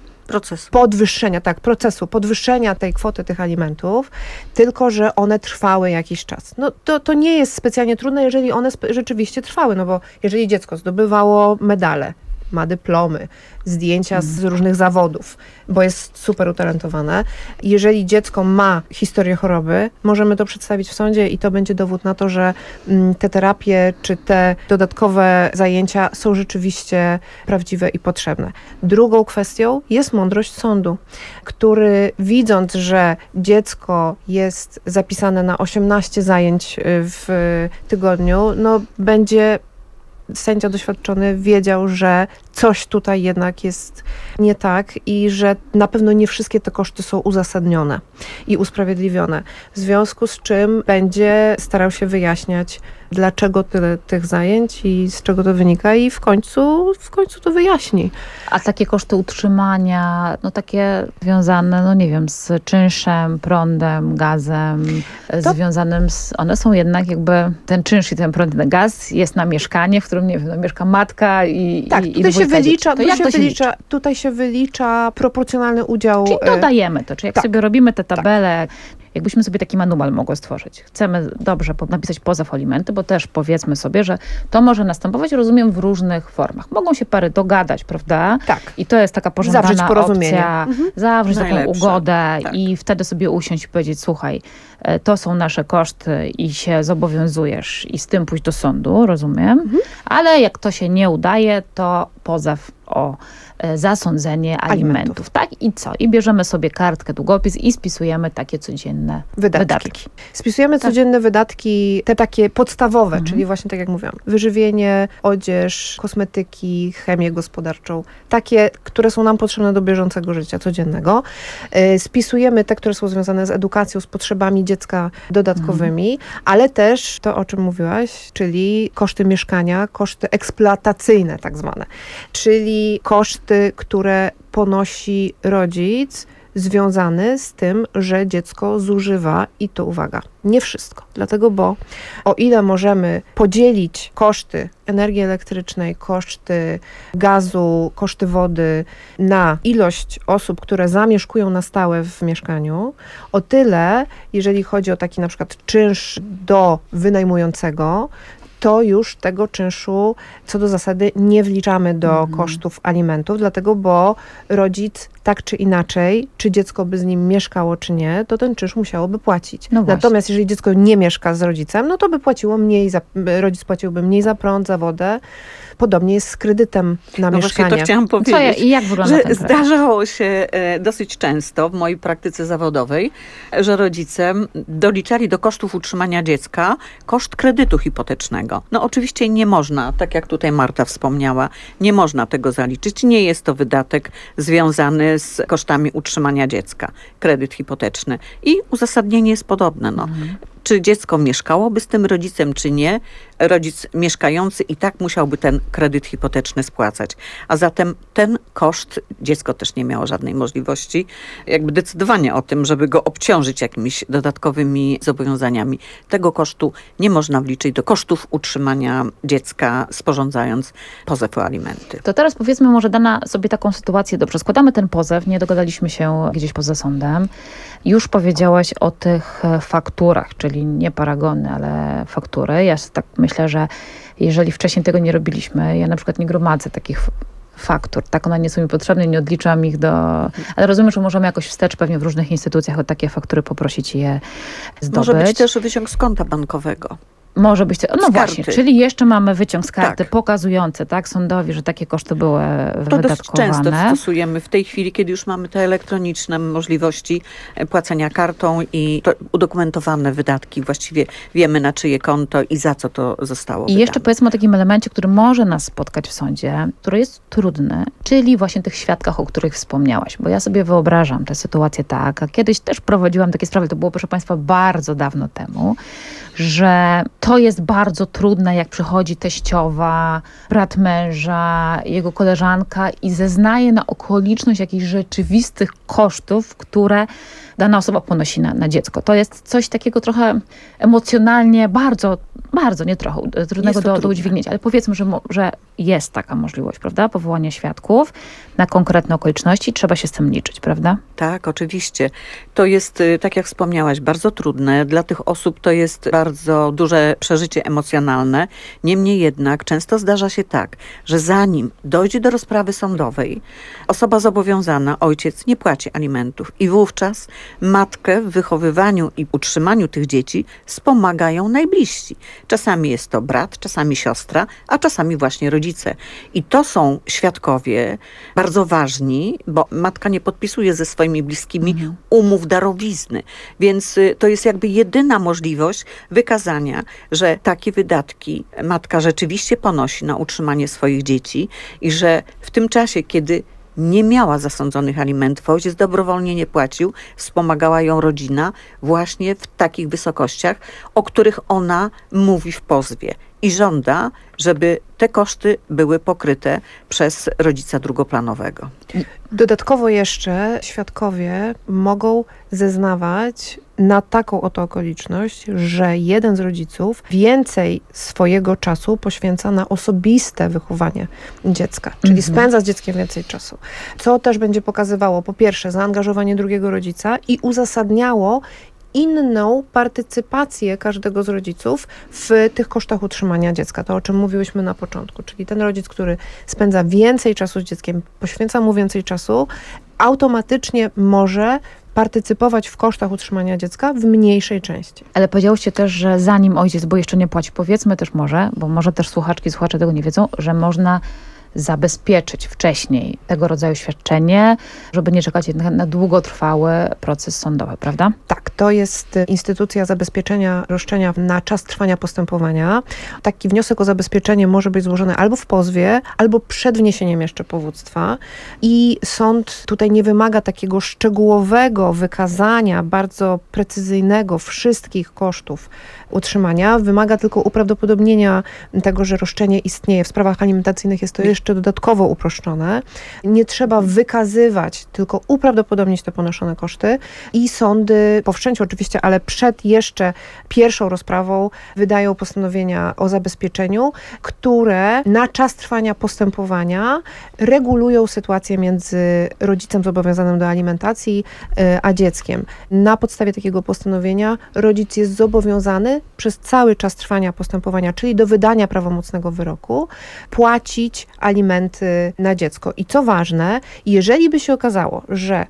podwyższenia tej kwoty tych alimentów, tylko że one trwały jakiś czas. No to nie jest specjalnie trudne, jeżeli one rzeczywiście trwały, no bo jeżeli dziecko zdobywało medale, ma dyplomy, zdjęcia z różnych zawodów, bo jest super utalentowane. Jeżeli dziecko ma historię choroby, możemy to przedstawić w sądzie i to będzie dowód na to, że te terapie czy te dodatkowe zajęcia są rzeczywiście prawdziwe i potrzebne. Drugą kwestią jest mądrość sądu, który widząc, że dziecko jest zapisane na 18 zajęć w tygodniu, no będzie sędzia doświadczony wiedział, że coś tutaj jednak jest nie tak i że na pewno nie wszystkie te koszty są uzasadnione i usprawiedliwione. W związku z czym będzie starał się wyjaśniać, dlaczego tyle tych zajęć i z czego to wynika i w końcu to wyjaśni. A takie koszty utrzymania, no takie związane, no nie wiem, z czynszem, prądem, gazem, związanym z... One są jednak jakby, ten czynsz i ten prąd, ten gaz jest na mieszkanie, w którym, nie wiem, no, mieszka matka i tak, i tutaj się wylicza, to tutaj się wylicza proporcjonalny udział. Czyli dodajemy to, czyli jak sobie robimy te tabele, jakbyśmy sobie taki manual mogły stworzyć. Chcemy dobrze napisać pozew o alimenty, bo też powiedzmy sobie, że to może następować, rozumiem, w różnych formach. Mogą się pary dogadać, prawda? Tak. I to jest taka pożądana zawrzeć porozumienie. opcja. Zawrzeć taką ugodę i wtedy sobie usiąść i powiedzieć, słuchaj, to są nasze koszty i się zobowiązujesz i z tym pójść do sądu, rozumiem, ale jak to się nie udaje, to pozew o zasądzenie alimentów. Tak? I co? I bierzemy sobie kartkę, długopis i spisujemy takie codzienne wydatki. Spisujemy codzienne wydatki, te takie podstawowe, czyli właśnie tak jak mówiłam, wyżywienie, odzież, kosmetyki, chemię gospodarczą, takie, które są nam potrzebne do bieżącego życia codziennego. Spisujemy te, które są związane z edukacją, z potrzebami dziecka dodatkowymi, ale też to, o czym mówiłaś, czyli koszty mieszkania, koszty eksploatacyjne tak zwane, czyli koszty, które ponosi rodzic związany z tym, że dziecko zużywa i to uwaga, nie wszystko. Dlatego, bo o ile możemy podzielić koszty energii elektrycznej, koszty gazu, koszty wody na ilość osób, które zamieszkują na stałe w mieszkaniu, o tyle, jeżeli chodzi o taki na przykład czynsz do wynajmującego, to już tego czynszu co do zasady nie wliczamy do kosztów alimentów, dlatego bo rodzic tak czy inaczej, czy dziecko by z nim mieszkało, czy nie, to ten czynsz musiałoby płacić. Natomiast jeżeli dziecko nie mieszka z rodzicem, no to by płaciło mniej, rodzic płaciłby mniej za prąd, za wodę. Podobnie jest z kredytem na mieszkanie. Właśnie to chciałam powiedzieć, i jak wygląda że ten kredyt? zdarzało się dosyć często w mojej praktyce zawodowej, że rodzice doliczali do kosztów utrzymania dziecka koszt kredytu hipotecznego. No oczywiście nie można, tak jak tutaj Marta wspomniała, nie można tego zaliczyć. Nie jest to wydatek związany z kosztami utrzymania dziecka, kredyt hipoteczny. I uzasadnienie jest podobne. Czy dziecko mieszkałoby z tym rodzicem, czy nie, rodzic mieszkający i tak musiałby ten kredyt hipoteczny spłacać. A zatem ten koszt, dziecko też nie miało żadnej możliwości jakby decydowania o tym, żeby go obciążyć jakimiś dodatkowymi zobowiązaniami. Tego kosztu nie można wliczyć do kosztów utrzymania dziecka, sporządzając pozew o alimenty. To teraz powiedzmy, może dana sobie taką sytuację, dobrze, składamy ten pozew, nie dogadaliśmy się gdzieś poza sądem. Już powiedziałaś o tych fakturach, czyli nie paragony, ale faktury. Ja tak myślę, że jeżeli wcześniej tego nie robiliśmy, ja na przykład nie gromadzę takich faktur, tak, one nie są mi potrzebne, nie odliczam ich ale rozumiem, że możemy jakoś wstecz pewnie w różnych instytucjach o takie faktury poprosić i je zdobyć. Może być też wyciąg z konta bankowego. Może być, no właśnie, czyli jeszcze mamy wyciąg z karty Tak. pokazujący, tak, sądowi, że takie koszty były To dosyć wydatkowane. często stosujemy w tej chwili, kiedy już mamy te elektroniczne możliwości płacenia kartą i to udokumentowane wydatki. Właściwie wiemy, na czyje konto i za co to zostało I jeszcze powiedzmy o takim elemencie, który może nas spotkać w sądzie, który jest trudny, czyli właśnie tych świadkach, o których wspomniałaś. Bo ja sobie wyobrażam tę sytuację tak, a kiedyś też prowadziłam takie sprawy, to było, proszę Państwa, bardzo dawno temu, że to jest bardzo trudne, jak przychodzi teściowa, brat męża, jego koleżanka i zeznaje na okoliczność jakichś rzeczywistych kosztów, które dana osoba ponosi na dziecko. To jest coś takiego trochę emocjonalnie bardzo, nie trochę, trudnego do udźwignięcia, ale powiedzmy, że jest taka możliwość, prawda, powołania świadków na konkretne okoliczności. Trzeba się z tym liczyć, prawda? Tak, oczywiście. To jest, tak jak wspomniałaś, bardzo trudne. Dla tych osób to jest bardzo duże przeżycie emocjonalne. Niemniej jednak często zdarza się tak, że zanim dojdzie do rozprawy sądowej, osoba zobowiązana, ojciec, nie płaci alimentów i wówczas matkę w wychowywaniu i utrzymaniu tych dzieci wspomagają najbliżsi. Czasami jest to brat, czasami siostra, a czasami właśnie rodzice. I to są świadkowie bardzo ważni, bo matka nie podpisuje ze swoimi bliskimi umów darowizny. Więc to jest jakby jedyna możliwość wykazania, że takie wydatki matka rzeczywiście ponosi na utrzymanie swoich dzieci i że w tym czasie, kiedy nie miała zasądzonych alimentów, ojciec dobrowolnie nie płacił, wspomagała ją rodzina właśnie w takich wysokościach, o których ona mówi w pozwie. I żąda, żeby te koszty były pokryte przez rodzica drugoplanowego. Dodatkowo jeszcze świadkowie mogą zeznawać na taką oto okoliczność, że jeden z rodziców więcej swojego czasu poświęca na osobiste wychowanie dziecka, czyli spędza z dzieckiem więcej czasu. Co też będzie pokazywało, po pierwsze, zaangażowanie drugiego rodzica i uzasadniało inną partycypację każdego z rodziców w tych kosztach utrzymania dziecka. To, o czym mówiłyśmy na początku. Czyli ten rodzic, który spędza więcej czasu z dzieckiem, poświęca mu więcej czasu, automatycznie może partycypować w kosztach utrzymania dziecka w mniejszej części. Ale powiedziałyście też, że zanim ojciec, bo jeszcze nie płaci, powiedzmy też może, bo może też słuchaczki, słuchacze tego nie wiedzą, że można zabezpieczyć wcześniej tego rodzaju świadczenie, żeby nie czekać jednak na długotrwały proces sądowy, prawda? Tak, to jest instytucja zabezpieczenia roszczenia na czas trwania postępowania. Taki wniosek o zabezpieczenie może być złożony albo w pozwie, albo przed wniesieniem jeszcze powództwa i sąd tutaj nie wymaga takiego szczegółowego wykazania, bardzo precyzyjnego wszystkich kosztów utrzymania. Wymaga tylko uprawdopodobnienia tego, że roszczenie istnieje. W sprawach alimentacyjnych jest to jeszcze dodatkowo uproszczone. Nie trzeba wykazywać, tylko uprawdopodobnić te ponoszone koszty i sądy po wszczęciu oczywiście, ale przed jeszcze pierwszą rozprawą wydają postanowienia o zabezpieczeniu, które na czas trwania postępowania regulują sytuację między rodzicem zobowiązanym do alimentacji a dzieckiem. Na podstawie takiego postanowienia rodzic jest zobowiązany przez cały czas trwania postępowania, czyli do wydania prawomocnego wyroku, płacić alimenty na dziecko. I co ważne, jeżeli by się okazało, że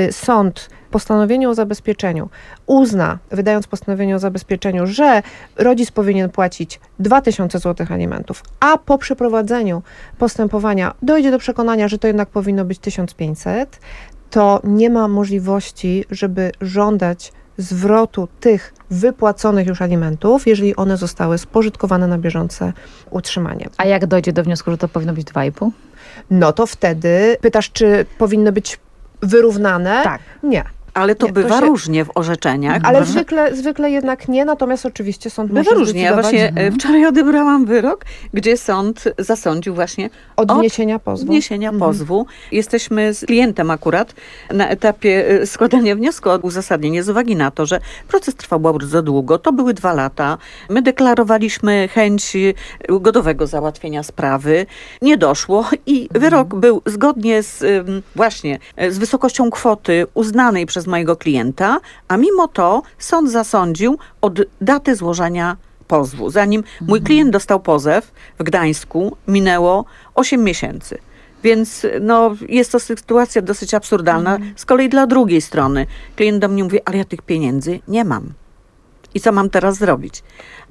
sąd w postanowieniu o zabezpieczeniu uzna, wydając postanowienie o zabezpieczeniu, że rodzic powinien płacić 2000 zł alimentów, a po przeprowadzeniu postępowania dojdzie do przekonania, że to jednak powinno być 1500, to nie ma możliwości, żeby żądać zwrotu tych wypłaconych już alimentów, jeżeli one zostały spożytkowane na bieżące utrzymanie. A jak dojdzie do wniosku, że to powinno być 2,5? No to wtedy pytasz, czy powinny być wyrównane? Tak. Nie. Ale to Nie, bywa się... różnie w orzeczeniach. Ale zwykle jednak nie, natomiast oczywiście sąd może bywa różnie. Ja właśnie wczoraj odebrałam wyrok, gdzie sąd zasądził właśnie od wniesienia pozwu. Pozwu. Jesteśmy z klientem akurat na etapie składania wniosku o uzasadnienie z uwagi na to, że proces trwał bardzo długo. To były 2 lata. My deklarowaliśmy chęć ugodowego załatwienia sprawy. Nie doszło i wyrok był zgodnie z właśnie z wysokością kwoty uznanej przez mojego klienta, a mimo to sąd zasądził od daty złożenia pozwu. Zanim mój klient dostał pozew w Gdańsku, minęło 8 miesięcy. Więc jest to sytuacja dosyć absurdalna. Z kolei dla drugiej strony klient do mnie mówi, ale ja tych pieniędzy nie mam. I co mam teraz zrobić?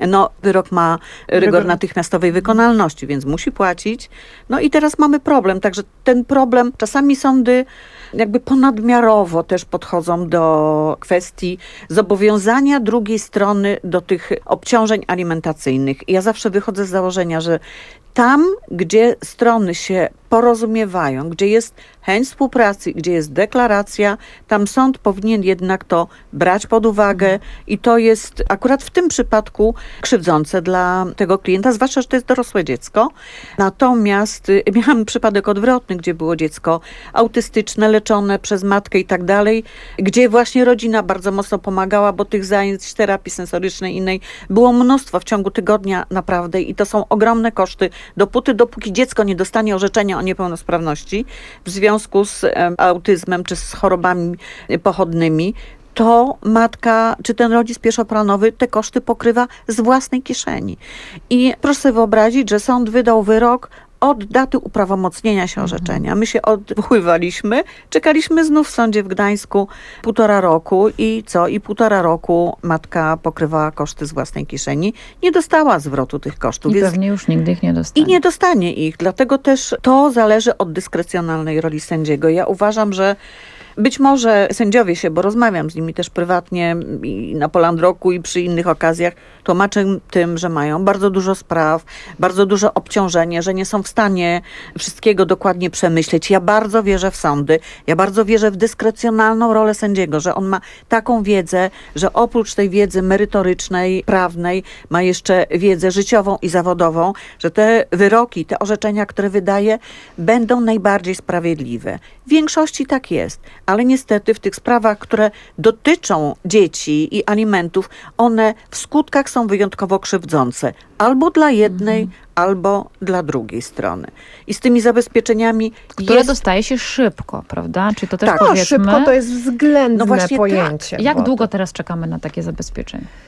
Wyrok ma rygor natychmiastowej wykonalności, więc musi płacić. I teraz mamy problem. Także ten problem, czasami sądy jakby ponadmiarowo też podchodzą do kwestii zobowiązania drugiej strony do tych obciążeń alimentacyjnych. Ja zawsze wychodzę z założenia, że tam, gdzie strony się porozumiewają, gdzie jest chęć współpracy, gdzie jest deklaracja, tam sąd powinien jednak to brać pod uwagę i to jest akurat w tym przypadku krzywdzące dla tego klienta, zwłaszcza, że to jest dorosłe dziecko. Natomiast miałam przypadek odwrotny, gdzie było dziecko autystyczne, leczone przez matkę i tak dalej, gdzie właśnie rodzina bardzo mocno pomagała, bo tych zajęć terapii sensorycznej innej było mnóstwo w ciągu tygodnia naprawdę i to są ogromne koszty, dopóki dziecko nie dostanie orzeczenia o niepełnosprawności w związku z autyzmem czy z chorobami pochodnymi, to matka czy ten rodzic pierwszoplanowy te koszty pokrywa z własnej kieszeni. I proszę sobie wyobrazić, że sąd wydał wyrok od daty uprawomocnienia się orzeczenia. My się odwoływaliśmy, czekaliśmy znów w sądzie w Gdańsku 1,5 roku i co? I 1,5 roku matka pokrywała koszty z własnej kieszeni. Nie dostała zwrotu tych kosztów. I pewnie już nigdy ich nie dostanie. I nie dostanie ich. Dlatego też to zależy od dyskrecjonalnej roli sędziego. Ja uważam, że być może sędziowie się, bo rozmawiam z nimi też prywatnie i na Polandroku i przy innych okazjach, tłumaczę tym, że mają bardzo dużo spraw, bardzo duże obciążenie, że nie są w stanie wszystkiego dokładnie przemyśleć. Ja bardzo wierzę w sądy, ja bardzo wierzę w dyskrecjonalną rolę sędziego, że on ma taką wiedzę, że oprócz tej wiedzy merytorycznej, prawnej, ma jeszcze wiedzę życiową i zawodową, że te wyroki, te orzeczenia, które wydaje, będą najbardziej sprawiedliwe. W większości tak jest. Ale niestety w tych sprawach, które dotyczą dzieci i alimentów, one w skutkach są wyjątkowo krzywdzące. Albo dla jednej, albo dla drugiej strony. I z tymi zabezpieczeniami które dostaje się szybko, prawda? Czy to też tak, powiedzmy... szybko to jest względne pojęcie. Jak długo teraz czekamy na takie zabezpieczenie?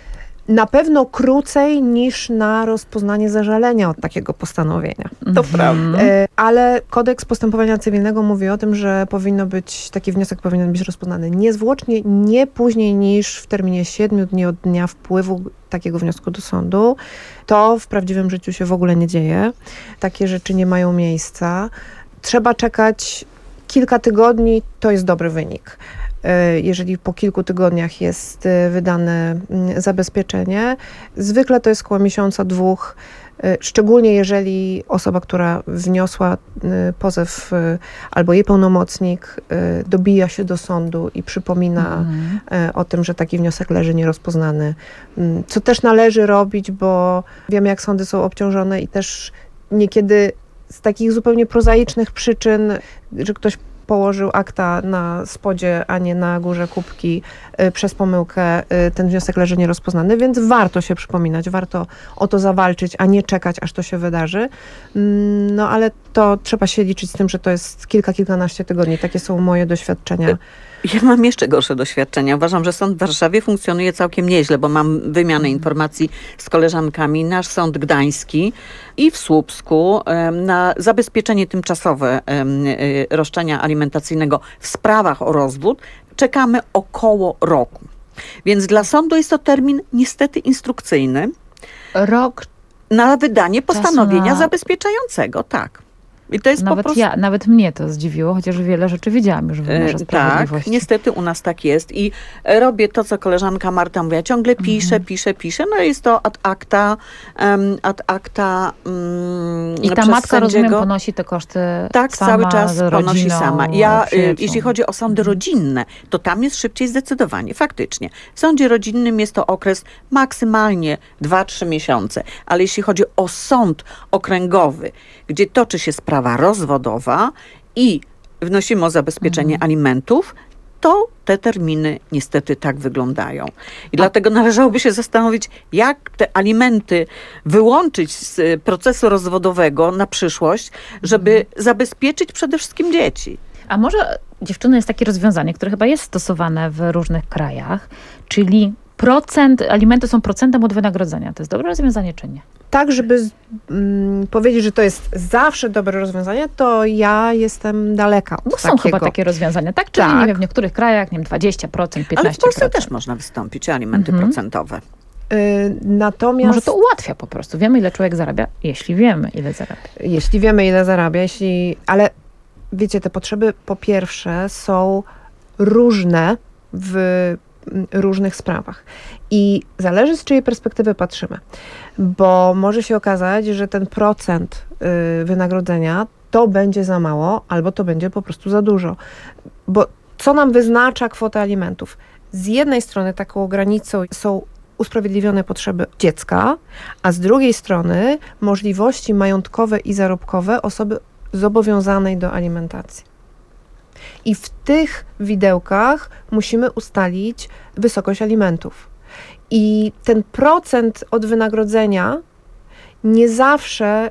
Na pewno krócej niż na rozpoznanie zażalenia od takiego postanowienia. To prawda. Ale kodeks postępowania cywilnego mówi o tym, że taki wniosek powinien być rozpoznany niezwłocznie, nie później niż w terminie 7 dni od dnia wpływu takiego wniosku do sądu. To w prawdziwym życiu się w ogóle nie dzieje. Takie rzeczy nie mają miejsca. Trzeba czekać kilka tygodni, to jest dobry wynik. Jeżeli po kilku tygodniach jest wydane zabezpieczenie. Zwykle to jest około miesiąca, 2, szczególnie jeżeli osoba, która wniosła pozew albo jej pełnomocnik dobija się do sądu i przypomina o tym, że taki wniosek leży nierozpoznany. Co też należy robić, bo wiemy, jak sądy są obciążone i też niekiedy z takich zupełnie prozaicznych przyczyn, że ktoś położył akta na spodzie, a nie na górze kubki przez pomyłkę, ten wniosek leży nierozpoznany, więc warto się przypominać, warto o to zawalczyć, a nie czekać, aż to się wydarzy. No ale to trzeba się liczyć z tym, że to jest kilkanaście tygodni. Takie są moje doświadczenia. Ja mam jeszcze gorsze doświadczenia. Uważam, że sąd w Warszawie funkcjonuje całkiem nieźle, bo mam wymianę informacji z koleżankami. Nasz sąd gdański i w Słupsku na zabezpieczenie tymczasowe roszczenia alimentacyjnego w sprawach o rozwód czekamy około roku. Więc dla sądu jest to termin niestety instrukcyjny. Rok na wydanie postanowienia zabezpieczającego, tak. I to jest nawet mnie to zdziwiło, chociaż wiele rzeczy wiedziałam już w wymiarze sprawiedliwości. Tak, niestety u nas tak jest i robię to, co koleżanka Marta mówiła, ciągle piszę, no jest to ad acta I ta matka, rozumiem, ponosi te koszty tak, sama, cały czas ponosi sama. Jeśli chodzi o sądy Mhm. rodzinne, to tam jest szybciej zdecydowanie, faktycznie. W sądzie rodzinnym jest to okres maksymalnie 2-3 miesiące, ale jeśli chodzi o sąd okręgowy, gdzie toczy się sprawa rozwodowa i wnosimy o zabezpieczenie alimentów, to te terminy niestety tak wyglądają. I dlatego należałoby się zastanowić, jak te alimenty wyłączyć z procesu rozwodowego na przyszłość, żeby zabezpieczyć przede wszystkim dzieci. A może, dziewczyny, jest takie rozwiązanie, które chyba jest stosowane w różnych krajach, czyli alimenty są procentem od wynagrodzenia. To jest dobre rozwiązanie, czy nie? Tak, żeby powiedzieć, że to jest zawsze dobre rozwiązanie, to ja jestem daleka od Bo są takiego. chyba takie rozwiązania, tak? Czyli Tak. nie wiem, w niektórych krajach, nie wiem, 20%, 15%. Ale w Polsce też można wystąpić o alimenty procentowe. Natomiast... Może to ułatwia po prostu. Wiemy, ile człowiek zarabia, jeśli wiemy, ile zarabia. Jeśli wiemy, ile zarabia, ale wiecie, te potrzeby po pierwsze są różne w różnych sprawach. I zależy, z czyjej perspektywy patrzymy. Bo może się okazać, że ten procent wynagrodzenia to będzie za mało, albo to będzie po prostu za dużo. Bo co nam wyznacza kwotę alimentów? Z jednej strony taką granicą są usprawiedliwione potrzeby dziecka, a z drugiej strony możliwości majątkowe i zarobkowe osoby zobowiązanej do alimentacji. I w tych widełkach musimy ustalić wysokość alimentów. I ten procent od wynagrodzenia nie zawsze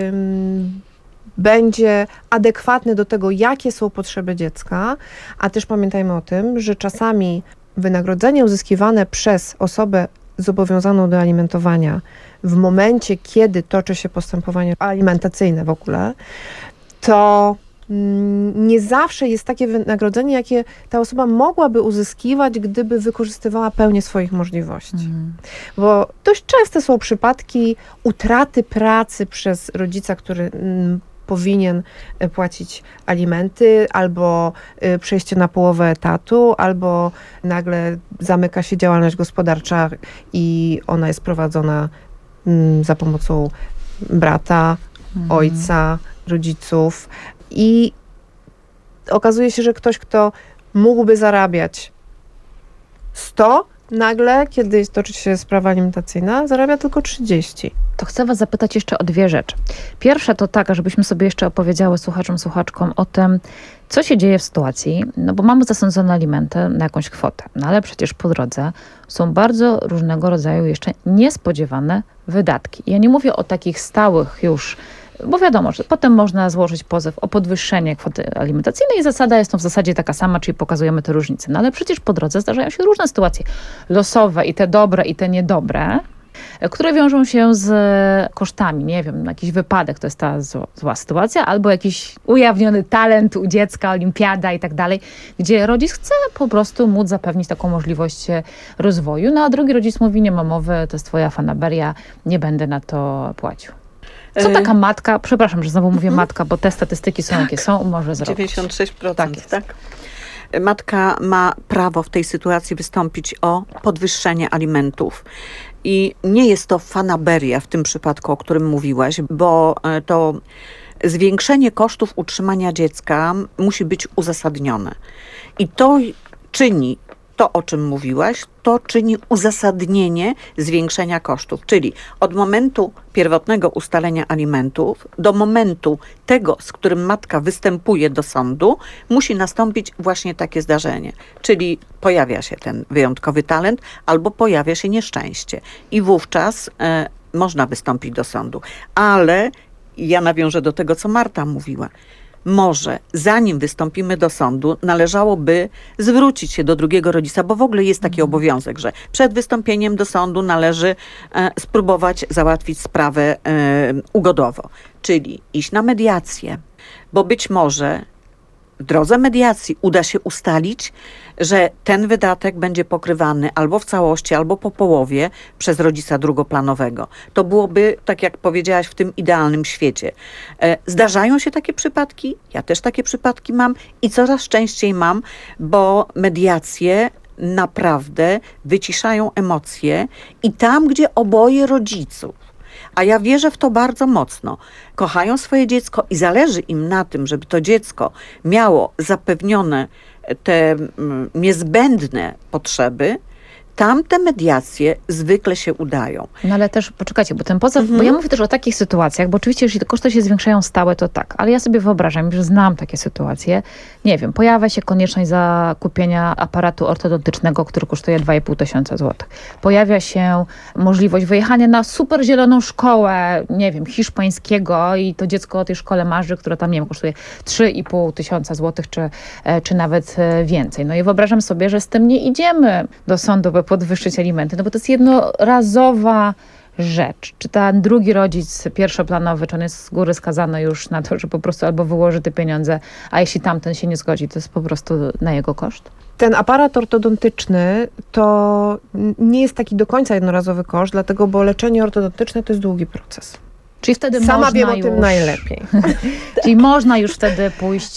będzie adekwatny do tego, jakie są potrzeby dziecka, a też pamiętajmy o tym, że czasami wynagrodzenie uzyskiwane przez osobę zobowiązaną do alimentowania w momencie, kiedy toczy się postępowanie alimentacyjne w ogóle, to nie zawsze jest takie wynagrodzenie, jakie ta osoba mogłaby uzyskiwać, gdyby wykorzystywała pełnię swoich możliwości. Bo dość częste są przypadki utraty pracy przez rodzica, który powinien płacić alimenty, albo przejście na połowę etatu, albo nagle zamyka się działalność gospodarcza i ona jest prowadzona za pomocą brata, ojca, rodziców. I okazuje się, że ktoś, kto mógłby zarabiać 100, nagle, kiedy toczy się sprawa alimentacyjna, zarabia tylko 30. To chcę was zapytać jeszcze o dwie rzeczy. Pierwsza to taka, żebyśmy sobie jeszcze opowiedziały słuchaczom, słuchaczkom o tym, co się dzieje w sytuacji, no bo mamy zasądzone alimenty na jakąś kwotę, no ale przecież po drodze są bardzo różnego rodzaju jeszcze niespodziewane wydatki. Ja nie mówię o takich stałych już Bo wiadomo, że potem można złożyć pozew o podwyższenie kwoty alimentacyjnej i zasada jest w zasadzie taka sama, czyli pokazujemy te różnice. No ale przecież po drodze zdarzają się różne sytuacje losowe i te dobre i te niedobre, które wiążą się z kosztami. Nie wiem, jakiś wypadek to jest ta zła sytuacja, albo jakiś ujawniony talent u dziecka, olimpiada i tak dalej, gdzie rodzic chce po prostu móc zapewnić taką możliwość rozwoju, no a drugi rodzic mówi, nie ma mowy, to jest twoja fanaberia, nie będę na to płacił. Co taka matka, przepraszam, że znowu mówię matka, bo te statystyki są jakie są, może zrobić? 96%, tak? Matka ma prawo w tej sytuacji wystąpić o podwyższenie alimentów. I nie jest to fanaberia w tym przypadku, o którym mówiłaś, bo to zwiększenie kosztów utrzymania dziecka musi być uzasadnione. I to czyni, to o czym mówiłaś, to czyni uzasadnienie zwiększenia kosztów. Czyli od momentu pierwotnego ustalenia alimentów do momentu tego, z którym matka występuje do sądu, musi nastąpić właśnie takie zdarzenie. Czyli pojawia się ten wyjątkowy talent albo pojawia się nieszczęście. I wówczas można wystąpić do sądu. Ale ja nawiążę do tego, co Marta mówiła. Może zanim wystąpimy do sądu, należałoby zwrócić się do drugiego rodzica, bo w ogóle jest taki obowiązek, że przed wystąpieniem do sądu należy spróbować załatwić sprawę ugodowo, czyli iść na mediację, bo być może w drodze mediacji uda się ustalić, że ten wydatek będzie pokrywany albo w całości, albo po połowie przez rodzica drugoplanowego. To byłoby, tak jak powiedziałaś, w tym idealnym świecie. Zdarzają się takie przypadki, ja też takie przypadki mam i coraz częściej mam, bo mediacje naprawdę wyciszają emocje i tam, gdzie oboje rodziców, a ja wierzę w to bardzo mocno, kochają swoje dziecko i zależy im na tym, żeby to dziecko miało zapewnione te niezbędne potrzeby, tam te mediacje zwykle się udają. No ale też, poczekajcie, bo ten pozew, bo ja mówię też o takich sytuacjach, bo oczywiście jeśli te koszty się zwiększają stałe, to tak, ale ja sobie wyobrażam, że znam takie sytuacje, nie wiem, pojawia się konieczność zakupienia aparatu ortodontycznego, który kosztuje 2500 zł. Pojawia się możliwość wyjechania na super zieloną szkołę, nie wiem, hiszpańskiego i to dziecko o tej szkole marzy, która tam, nie wiem, kosztuje 3500 zł, czy nawet więcej. No i wyobrażam sobie, że z tym nie idziemy do sądu, by podwyższyć alimenty, no bo to jest jednorazowa rzecz. Czy ten drugi rodzic pierwszoplanowy, czy on jest z góry skazany już na to, że po prostu albo wyłoży te pieniądze, a jeśli tamten się nie zgodzi, to jest po prostu na jego koszt? Ten aparat ortodontyczny to nie jest taki do końca jednorazowy koszt, dlatego, bo leczenie ortodontyczne to jest długi proces. Czyli wtedy sama można wiem o już, tym najlepiej. Czyli można już wtedy pójść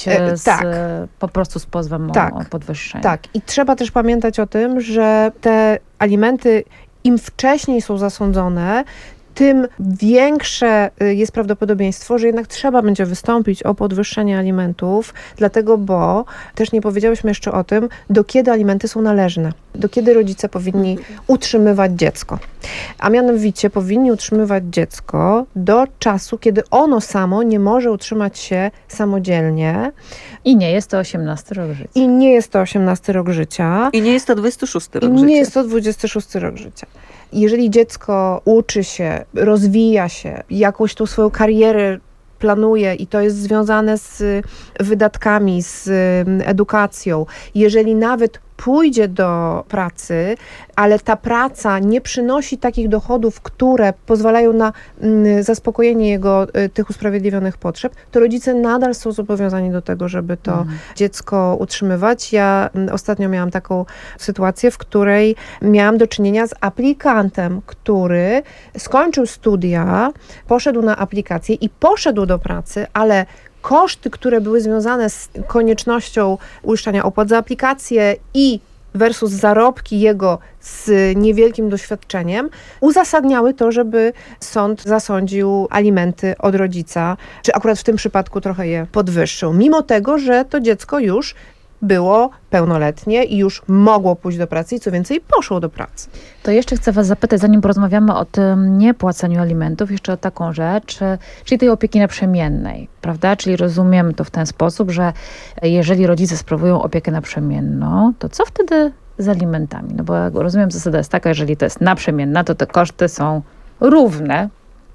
po prostu z pozwem o podwyższenie. Tak. I trzeba też pamiętać o tym, że te alimenty im wcześniej są zasądzone, tym większe jest prawdopodobieństwo, że jednak trzeba będzie wystąpić o podwyższenie alimentów, dlatego, bo też nie powiedziałyśmy jeszcze o tym, do kiedy alimenty są należne, do kiedy rodzice powinni utrzymywać dziecko. A mianowicie powinni utrzymywać dziecko do czasu, kiedy ono samo nie może utrzymać się samodzielnie. I nie jest to 18 rok życia. I nie jest to 18 rok życia. I nie jest to 26 rok życia. I nie jest to 26 rok życia. Jeżeli dziecko uczy się, rozwija się, jakąś tą swoją karierę planuje i to jest związane z wydatkami, z edukacją, jeżeli nawet pójdzie do pracy, ale ta praca nie przynosi takich dochodów, które pozwalają na zaspokojenie jego tych usprawiedliwionych potrzeb, to rodzice nadal są zobowiązani do tego, żeby to dziecko utrzymywać. Ja ostatnio miałam taką sytuację, w której miałam do czynienia z aplikantem, który skończył studia, poszedł na aplikację i poszedł do pracy, ale koszty, które były związane z koniecznością uiszczania opłat za aplikację i versus zarobki jego z niewielkim doświadczeniem, uzasadniały to, żeby sąd zasądził alimenty od rodzica, czy akurat w tym przypadku trochę je podwyższył, mimo tego, że to dziecko już było pełnoletnie i już mogło pójść do pracy i co więcej poszło do pracy. To jeszcze chcę was zapytać, zanim porozmawiamy o tym niepłaceniu alimentów, jeszcze o taką rzecz, czyli tej opieki naprzemiennej, prawda? Czyli rozumiem to w ten sposób, że jeżeli rodzice sprawują opiekę naprzemienną, to co wtedy z alimentami? No bo rozumiem, zasada jest taka, jeżeli to jest naprzemienna, to te koszty są równe,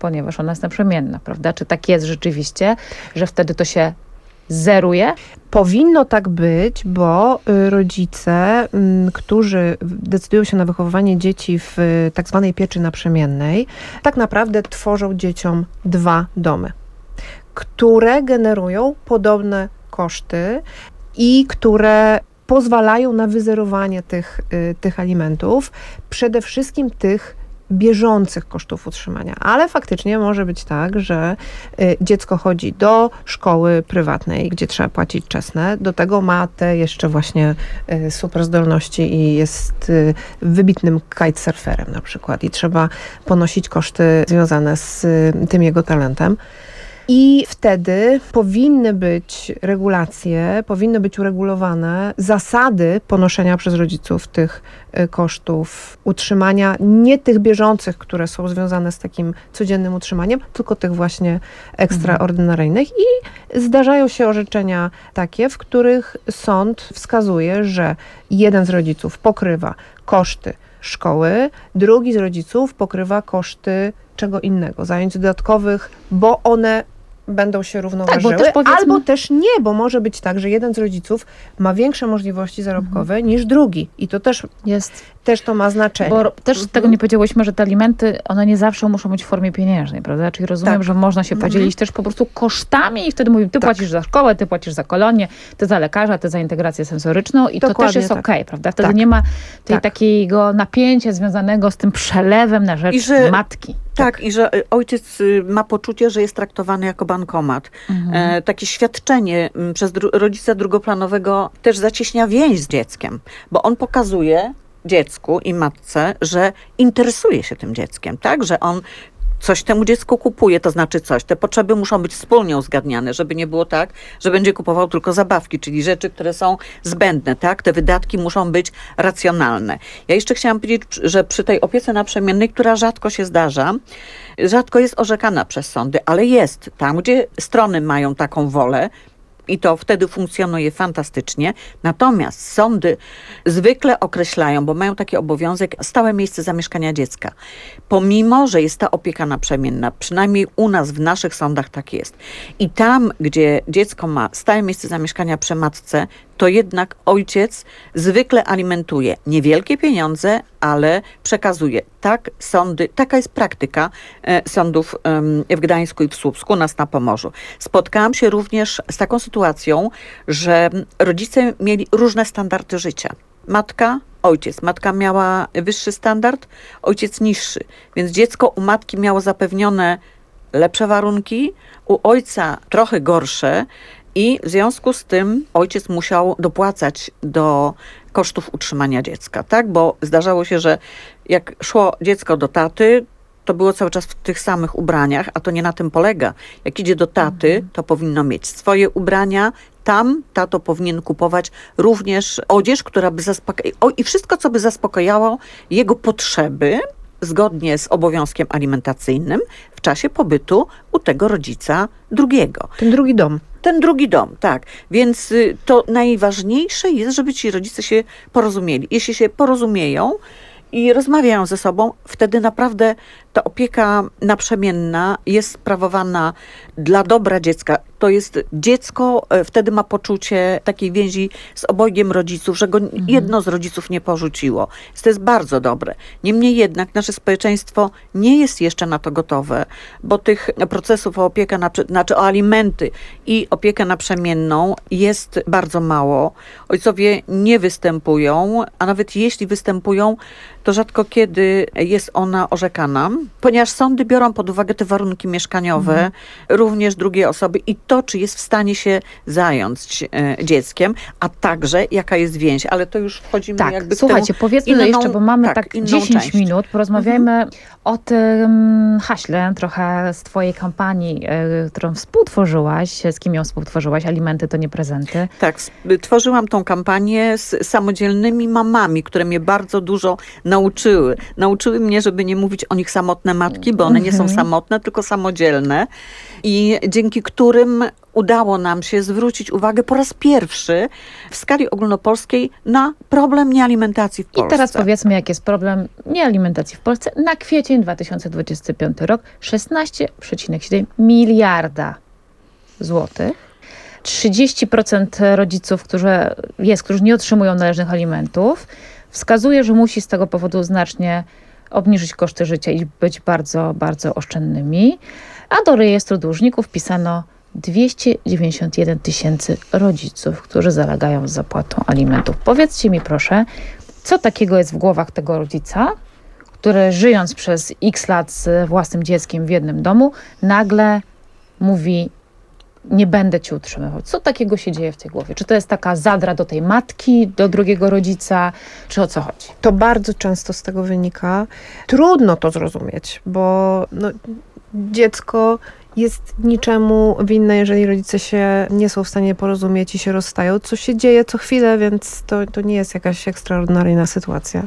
ponieważ ona jest naprzemienna, prawda? Czy tak jest rzeczywiście, że wtedy to się zeruje? Powinno tak być, bo rodzice, którzy decydują się na wychowywanie dzieci w tak zwanej pieczy naprzemiennej, tak naprawdę tworzą dzieciom 2 domy, które generują podobne koszty i które pozwalają na wyzerowanie tych alimentów, przede wszystkim tych bieżących kosztów utrzymania. Ale faktycznie może być tak, że dziecko chodzi do szkoły prywatnej, gdzie trzeba płacić czesne, do tego ma te jeszcze właśnie super zdolności i jest wybitnym kitesurferem na przykład i trzeba ponosić koszty związane z tym jego talentem. I wtedy powinny być regulacje, powinny być uregulowane zasady ponoszenia przez rodziców tych kosztów utrzymania, nie tych bieżących, które są związane z takim codziennym utrzymaniem, tylko tych właśnie ekstraordynaryjnych. I zdarzają się orzeczenia takie, w których sąd wskazuje, że jeden z rodziców pokrywa koszty szkoły, drugi z rodziców pokrywa koszty czego innego, zajęć dodatkowych, bo one będą się równoważyły, Tak, bo też albo też nie, bo może być tak, że jeden z rodziców ma większe możliwości zarobkowe niż drugi i to też to ma znaczenie. Bo też tego nie powiedziałyśmy, że te alimenty, one nie zawsze muszą być w formie pieniężnej, prawda? Czyli rozumiem, że można się podzielić też po prostu kosztami i wtedy mówimy, ty płacisz za szkołę, ty płacisz za kolonię, ty za lekarza, ty za integrację sensoryczną i to też jest okej, prawda? Wtedy nie ma takiego napięcia związanego z tym przelewem na rzecz matki. Tak, i że ojciec ma poczucie, że jest traktowany jako bankomat. Takie świadczenie przez rodzica drugoplanowego też zacieśnia więź z dzieckiem, bo on pokazuje dziecku i matce, że interesuje się tym dzieckiem, tak? Że on coś temu dziecku kupuje, to znaczy coś. Te potrzeby muszą być wspólnie uzgadniane, żeby nie było tak, że będzie kupował tylko zabawki, czyli rzeczy, które są zbędne, tak? Te wydatki muszą być racjonalne. Ja jeszcze chciałam powiedzieć, że przy tej opiece naprzemiennej, która rzadko się zdarza, rzadko jest orzekana przez sądy, ale jest tam, gdzie strony mają taką wolę, i to wtedy funkcjonuje fantastycznie. Natomiast sądy zwykle określają, bo mają taki obowiązek, stałe miejsce zamieszkania dziecka. Pomimo, że jest ta opieka naprzemienna, przynajmniej u nas w naszych sądach tak jest. I tam, gdzie dziecko ma stałe miejsce zamieszkania przy matce, to jednak ojciec zwykle alimentuje niewielkie pieniądze, ale przekazuje. Tak sądy, taka jest praktyka sądów w Gdańsku i w Słupsku, u nas na Pomorzu. Spotkałam się również z taką sytuacją, że rodzice mieli różne standardy życia. Matka, ojciec. Matka miała wyższy standard, ojciec niższy. Więc dziecko u matki miało zapewnione lepsze warunki, u ojca trochę gorsze, i w związku z tym ojciec musiał dopłacać do kosztów utrzymania dziecka, tak? Bo zdarzało się, że jak szło dziecko do taty, to było cały czas w tych samych ubraniach, a to nie na tym polega. Jak idzie do taty, to powinno mieć swoje ubrania, tam tato powinien kupować również odzież, która by i wszystko, co by zaspokajało jego potrzeby, zgodnie z obowiązkiem alimentacyjnym w czasie pobytu u tego rodzica drugiego. Ten drugi dom. Ten drugi dom, tak. Więc to najważniejsze jest, żeby ci rodzice się porozumieli. Jeśli się porozumieją i rozmawiają ze sobą, wtedy naprawdę ta opieka naprzemienna jest sprawowana dla dobra dziecka. To jest dziecko, wtedy ma poczucie takiej więzi z obojgiem rodziców, że go jedno z rodziców nie porzuciło. To jest bardzo dobre. Niemniej jednak nasze społeczeństwo nie jest jeszcze na to gotowe, bo tych procesów o opiekę, o alimenty i opiekę naprzemienną jest bardzo mało. Ojcowie nie występują, a nawet jeśli występują, to rzadko kiedy jest ona orzekana, ponieważ sądy biorą pod uwagę te warunki mieszkaniowe, również drugiej osoby i to, czy jest w stanie się zająć dzieckiem, a także jaka jest więź, ale to już wchodzimy jakby w słuchajcie, powiedzmy jeszcze, bo mamy tak 10 minut, porozmawiajmy o tym haśle trochę z twojej kampanii, którą współtworzyłaś. Z kim ją współtworzyłaś? Alimenty to nie prezenty. Tak, tworzyłam tą kampanię z samodzielnymi mamami, które mnie bardzo dużo nauczyły. Nauczyły mnie, żeby nie mówić o nich samodzielnie, samotne matki, bo one nie są samotne, tylko samodzielne i dzięki którym udało nam się zwrócić uwagę po raz pierwszy w skali ogólnopolskiej na problem niealimentacji w Polsce. I teraz powiedzmy, jaki jest problem niealimentacji w Polsce. Na kwiecień 2025 rok 16,7 miliarda złotych. 30% rodziców, którzy nie otrzymują należnych alimentów, wskazuje, że musi z tego powodu znacznie obniżyć koszty życia i być bardzo, bardzo oszczędnymi. A do rejestru dłużników wpisano 291 tysięcy rodziców, którzy zalegają z zapłatą alimentów. Powiedzcie mi proszę, co takiego jest w głowach tego rodzica, który żyjąc przez x lat z własnym dzieckiem w jednym domu, nagle mówi: nie będę cię utrzymywał. Co takiego się dzieje w tej głowie? Czy to jest taka zadra do tej matki, do drugiego rodzica, czy o co chodzi? To bardzo często z tego wynika. Trudno to zrozumieć, bo dziecko jest niczemu winne, jeżeli rodzice się nie są w stanie porozumieć i się rozstają, co się dzieje co chwilę, więc to nie jest jakaś ekstraordynaryjna sytuacja.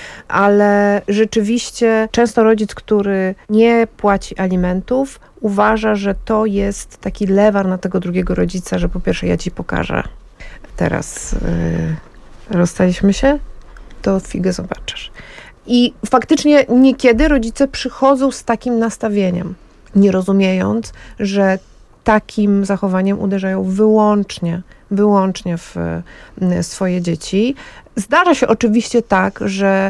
Ale rzeczywiście często rodzic, który nie płaci alimentów, uważa, że to jest taki lewar na tego drugiego rodzica, że po pierwsze ja ci pokażę. Teraz rozstaliśmy się, to figę zobaczysz. I faktycznie niekiedy rodzice przychodzą z takim nastawieniem, nie rozumiejąc, że takim zachowaniem uderzają wyłącznie w swoje dzieci. Zdarza się oczywiście tak, że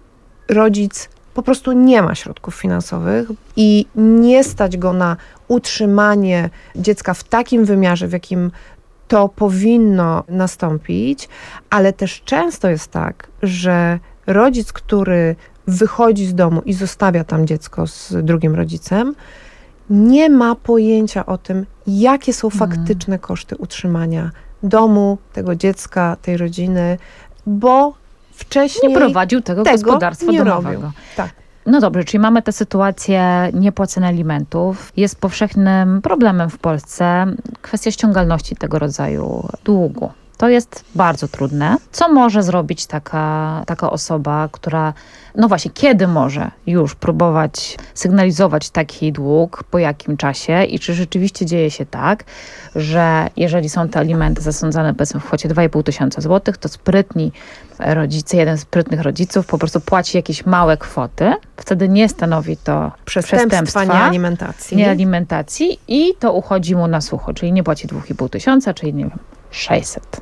rodzic po prostu nie ma środków finansowych i nie stać go na utrzymanie dziecka w takim wymiarze, w jakim to powinno nastąpić, ale też często jest tak, że rodzic, który wychodzi z domu i zostawia tam dziecko z drugim rodzicem, nie ma pojęcia o tym, jakie są faktyczne koszty utrzymania domu, tego dziecka, tej rodziny, bo wcześniej nie prowadził tego gospodarstwa domowego. Robił. Tak. No dobrze, czyli mamy tę sytuację niepłacenia alimentów. Jest powszechnym problemem w Polsce kwestia ściągalności tego rodzaju długu. To jest bardzo trudne. Co może zrobić taka osoba, która, no właśnie, kiedy może już próbować sygnalizować taki dług, po jakim czasie i czy rzeczywiście dzieje się tak, że jeżeli są te alimenty zasądzane powiedzmy w kwocie 2,5 tysiąca złotych, to sprytni rodzice, jeden z sprytnych rodziców po prostu płaci jakieś małe kwoty, wtedy nie stanowi to przestępstwa niealimentacji i to uchodzi mu na sucho, czyli nie płaci 2,5 tysiąca, czyli nie wiem, 600.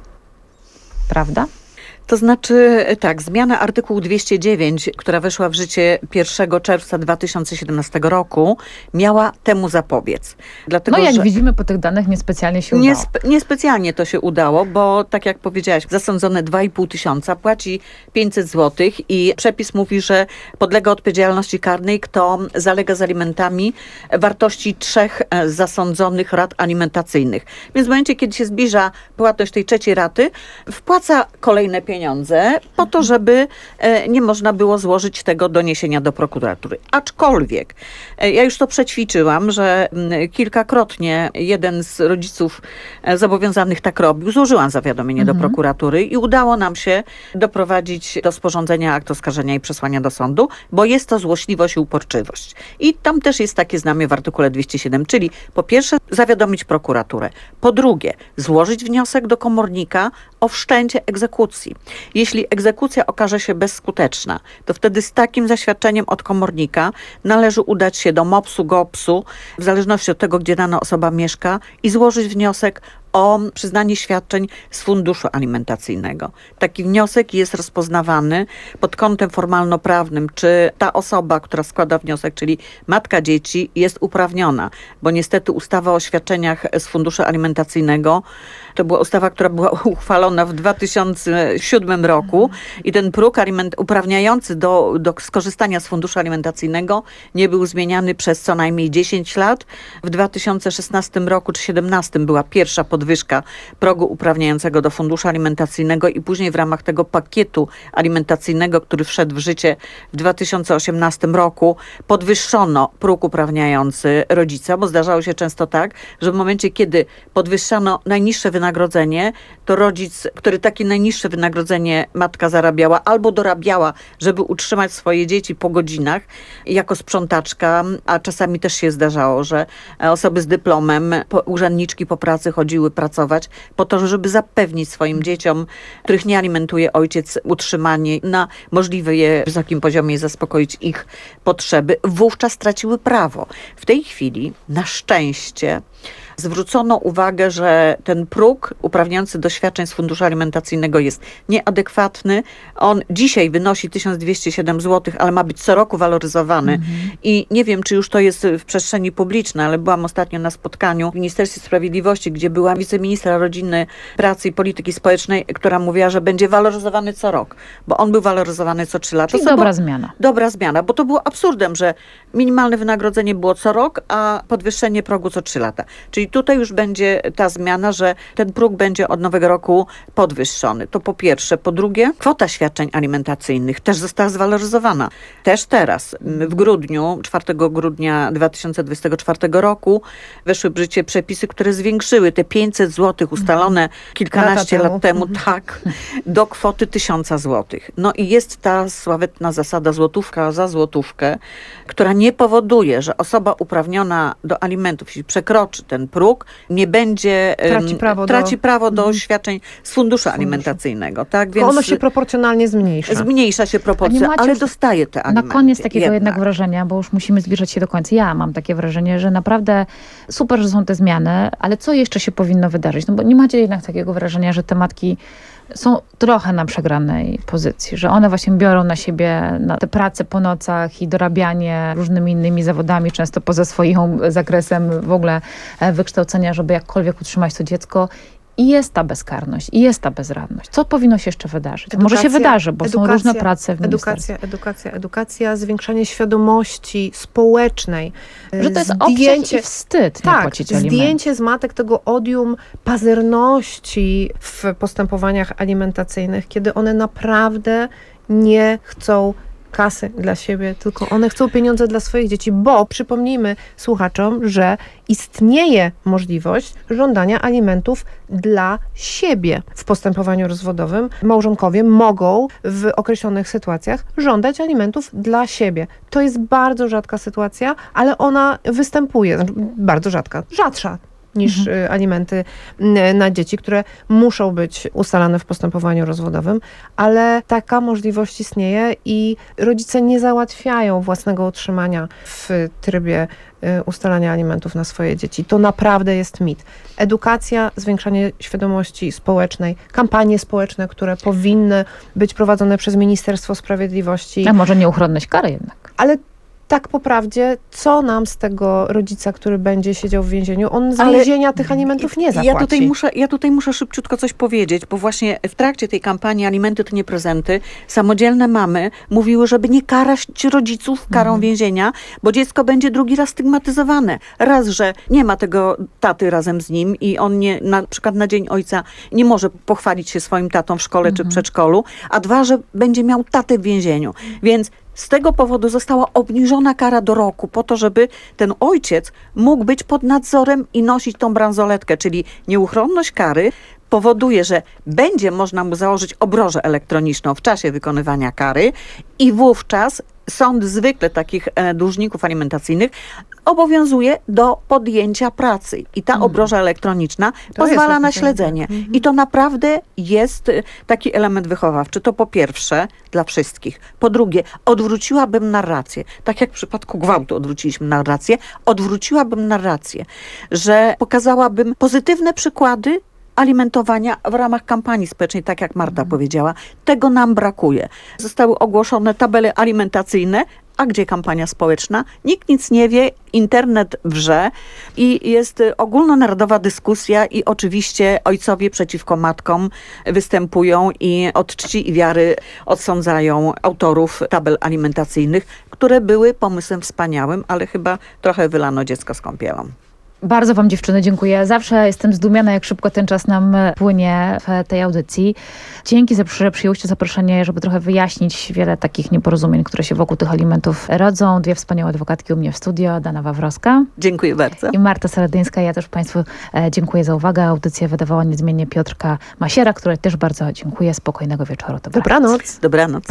Prawda? To znaczy, tak, zmiana artykułu 209, która weszła w życie 1 czerwca 2017 roku, miała temu zapobiec. Dlatego, jak widzimy po tych danych, niespecjalnie się udało. Niespecjalnie to się udało, bo tak jak powiedziałaś, zasądzone 2,5 tysiąca płaci 500 zł i przepis mówi, że podlega odpowiedzialności karnej, kto zalega z alimentami wartości 3 zasądzonych rat alimentacyjnych. Więc w momencie, kiedy się zbliża płatność tej trzeciej raty, wpłaca kolejne pieniądze po to, żeby nie można było złożyć tego doniesienia do prokuratury. Aczkolwiek ja już to przećwiczyłam, że kilkakrotnie jeden z rodziców zobowiązanych tak robił. Złożyłam zawiadomienie do prokuratury i udało nam się doprowadzić do sporządzenia aktu oskarżenia i przesłania do sądu, bo jest to złośliwość i uporczywość. I tam też jest takie znamię w artykule 207, czyli po pierwsze zawiadomić prokuraturę, po drugie złożyć wniosek do komornika o wszczęcie egzekucji. Jeśli egzekucja okaże się bezskuteczna, to wtedy z takim zaświadczeniem od komornika należy udać się do MOPS-u, GOPS-u, w zależności od tego, gdzie dana osoba mieszka i złożyć wniosek o przyznanie świadczeń z funduszu alimentacyjnego. Taki wniosek jest rozpoznawany pod kątem formalno-prawnym, czy ta osoba, która składa wniosek, czyli matka dzieci, jest uprawniona, bo niestety ustawa o świadczeniach z funduszu alimentacyjnego to była ustawa, która była uchwalona w 2007 roku i ten próg uprawniający do skorzystania z funduszu alimentacyjnego nie był zmieniany przez co najmniej 10 lat. W 2016 roku czy 2017 była pierwsza podwyżka podwyżka progu uprawniającego do funduszu alimentacyjnego i później w ramach tego pakietu alimentacyjnego, który wszedł w życie w 2018 roku, podwyższono próg uprawniający rodzica, bo zdarzało się często tak, że w momencie, kiedy podwyższano najniższe wynagrodzenie, to rodzic, który takie najniższe wynagrodzenie matka zarabiała albo dorabiała, żeby utrzymać swoje dzieci po godzinach jako sprzątaczka, a czasami też się zdarzało, że osoby z dyplomem, urzędniczki po pracy chodziły pracować po to, żeby zapewnić swoim dzieciom, których nie alimentuje ojciec, utrzymanie na możliwie wysokim poziomie i zaspokoić ich potrzeby, wówczas straciły prawo. W tej chwili, na szczęście, zwrócono uwagę, że ten próg uprawniający do świadczeń z funduszu alimentacyjnego jest nieadekwatny. On dzisiaj wynosi 1207 zł, ale ma być co roku waloryzowany. I nie wiem, czy już to jest w przestrzeni publicznej, ale byłam ostatnio na spotkaniu w Ministerstwie Sprawiedliwości, gdzie była wiceministra rodziny, pracy i polityki społecznej, która mówiła, że będzie waloryzowany co rok, bo on był waloryzowany co 3 lata. Czyli dobra zmiana. Dobra zmiana, bo to było absurdem, że minimalne wynagrodzenie było co rok, a podwyższenie progu co 3 lata. Czyli tutaj już będzie ta zmiana, że ten próg będzie od nowego roku podwyższony. To po pierwsze. Po drugie, kwota świadczeń alimentacyjnych też została zwaloryzowana. Też teraz, w grudniu, 4 grudnia 2024 roku weszły w życie przepisy, które zwiększyły te 500 zł ustalone kilkanaście lat temu, tak, do kwoty 1000 zł. No i jest ta sławetna zasada złotówka za złotówkę, która nie powoduje, że osoba uprawniona do alimentów, jeśli przekroczy ten próg, nie będzie, traci prawo do świadczeń z funduszu alimentacyjnego. Tak? Więc ono się proporcjonalnie zmniejsza. Zmniejsza się proporcja, ale dostaje te alimenty. Na koniec takiego jednak wrażenia, bo już musimy zbliżać się do końca. Ja mam takie wrażenie, że naprawdę super, że są te zmiany, ale co jeszcze się powinno wydarzyć? No bo nie macie jednak takiego wrażenia, że te matki są trochę na przegranej pozycji, że one właśnie biorą na siebie na tę pracę po nocach i dorabianie różnymi innymi zawodami, często poza swoim zakresem w ogóle wykształcenia, żeby jakkolwiek utrzymać to dziecko. I jest ta bezkarność, i jest ta bezradność. Co powinno się jeszcze wydarzyć? Może się wydarzy, bo są różne prace w ministerstwie. Edukacja, zwiększanie świadomości społecznej. Że to jest obciach i wstyd nie płacić alimentów. Zdjęcie z matek tego odium pazerności w postępowaniach alimentacyjnych, kiedy one naprawdę nie chcą kasy dla siebie, tylko one chcą pieniądze dla swoich dzieci, bo przypomnijmy słuchaczom, że istnieje możliwość żądania alimentów dla siebie w postępowaniu rozwodowym. Małżonkowie mogą w określonych sytuacjach żądać alimentów dla siebie. To jest bardzo rzadka sytuacja, ale ona występuje, bardzo rzadsza niż alimenty na dzieci, które muszą być ustalane w postępowaniu rozwodowym, ale taka możliwość istnieje i rodzice nie załatwiają własnego utrzymania w trybie ustalania alimentów na swoje dzieci. To naprawdę jest mit. Edukacja, zwiększanie świadomości społecznej, kampanie społeczne, które powinny być prowadzone przez Ministerstwo Sprawiedliwości. A może nieuchronność kary jednak? Ale tak po prawdzie, co nam z tego rodzica, który będzie siedział w więzieniu? On z więzienia tych alimentów nie zapłaci. Ja tutaj muszę szybciutko coś powiedzieć, bo właśnie w trakcie tej kampanii Alimenty to nie prezenty, samodzielne mamy mówiły, żeby nie karać rodziców karą więzienia, bo dziecko będzie drugi raz stygmatyzowane. Raz, że nie ma tego taty razem z nim i on nie, na przykład na Dzień Ojca nie może pochwalić się swoim tatą w szkole czy przedszkolu, a dwa, że będzie miał tatę w więzieniu. Więc z tego powodu została obniżona kara do roku po to, żeby ten ojciec mógł być pod nadzorem i nosić tą bransoletkę, czyli nieuchronność kary powoduje, że będzie można mu założyć obrożę elektroniczną w czasie wykonywania kary i wówczas sąd zwykle takich dłużników alimentacyjnych obowiązuje do podjęcia pracy. I ta obroża elektroniczna pozwala na śledzenie. I to naprawdę jest taki element wychowawczy. To po pierwsze dla wszystkich. Po drugie, odwróciłabym narrację. Tak jak w przypadku gwałtu odwróciliśmy narrację, odwróciłabym narrację, że pokazałabym pozytywne przykłady alimentowania w ramach kampanii społecznej, tak jak Marta powiedziała. Tego nam brakuje. Zostały ogłoszone tabele alimentacyjne, a gdzie kampania społeczna? Nikt nic nie wie, internet wrze i jest ogólnonarodowa dyskusja i oczywiście ojcowie przeciwko matkom występują i od czci i wiary odsądzają autorów tabel alimentacyjnych, które były pomysłem wspaniałym, ale chyba trochę wylano dziecko z kąpielą. Bardzo wam, dziewczyny, dziękuję. Zawsze jestem zdumiona, jak szybko ten czas nam płynie w tej audycji. Dzięki, że przyjęłyście zaproszenie, żeby trochę wyjaśnić wiele takich nieporozumień, które się wokół tych alimentów rodzą. Dwie wspaniałe adwokatki u mnie w studio, Dana Wawrowska. Dziękuję bardzo. I Marta Saradyńska. Ja też Państwu dziękuję za uwagę. Audycję wydawała niezmiennie Piotrka Masiera, której też bardzo dziękuję. Spokojnego wieczoru. Dobranoc. Dobranoc.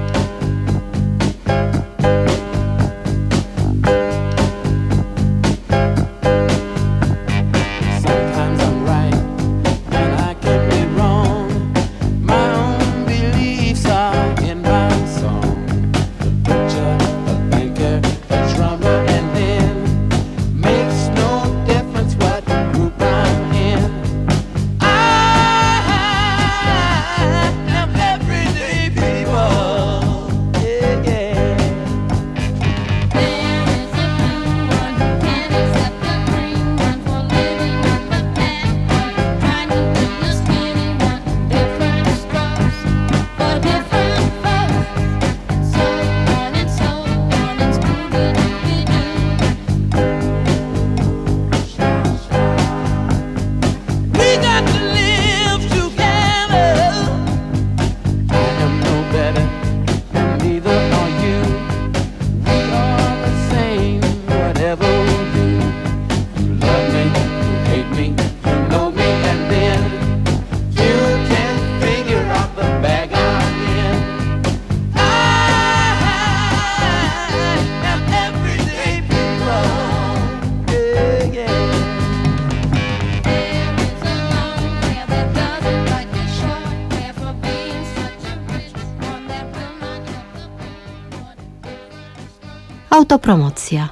Autopromocja.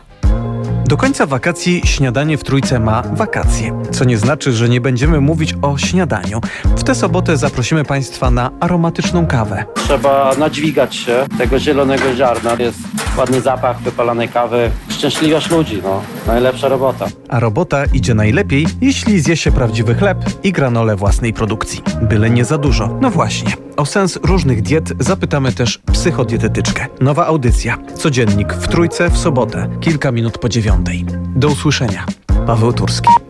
Do końca wakacji śniadanie w Trójce ma wakacje, co nie znaczy, że nie będziemy mówić o śniadaniu. W tę sobotę zaprosimy Państwa na aromatyczną kawę. Trzeba nadźwigać się tego zielonego ziarna. Jest ładny zapach wypalanej kawy. Szczęśliwość ludzi, najlepsza robota. A robota idzie najlepiej, jeśli zje się prawdziwy chleb i granole własnej produkcji. Byle nie za dużo. No właśnie. O sens różnych diet zapytamy też psychodietetyczkę. Nowa audycja. Codziennik w Trójce w sobotę, kilka minut po 9:00. Do usłyszenia. Paweł Turski.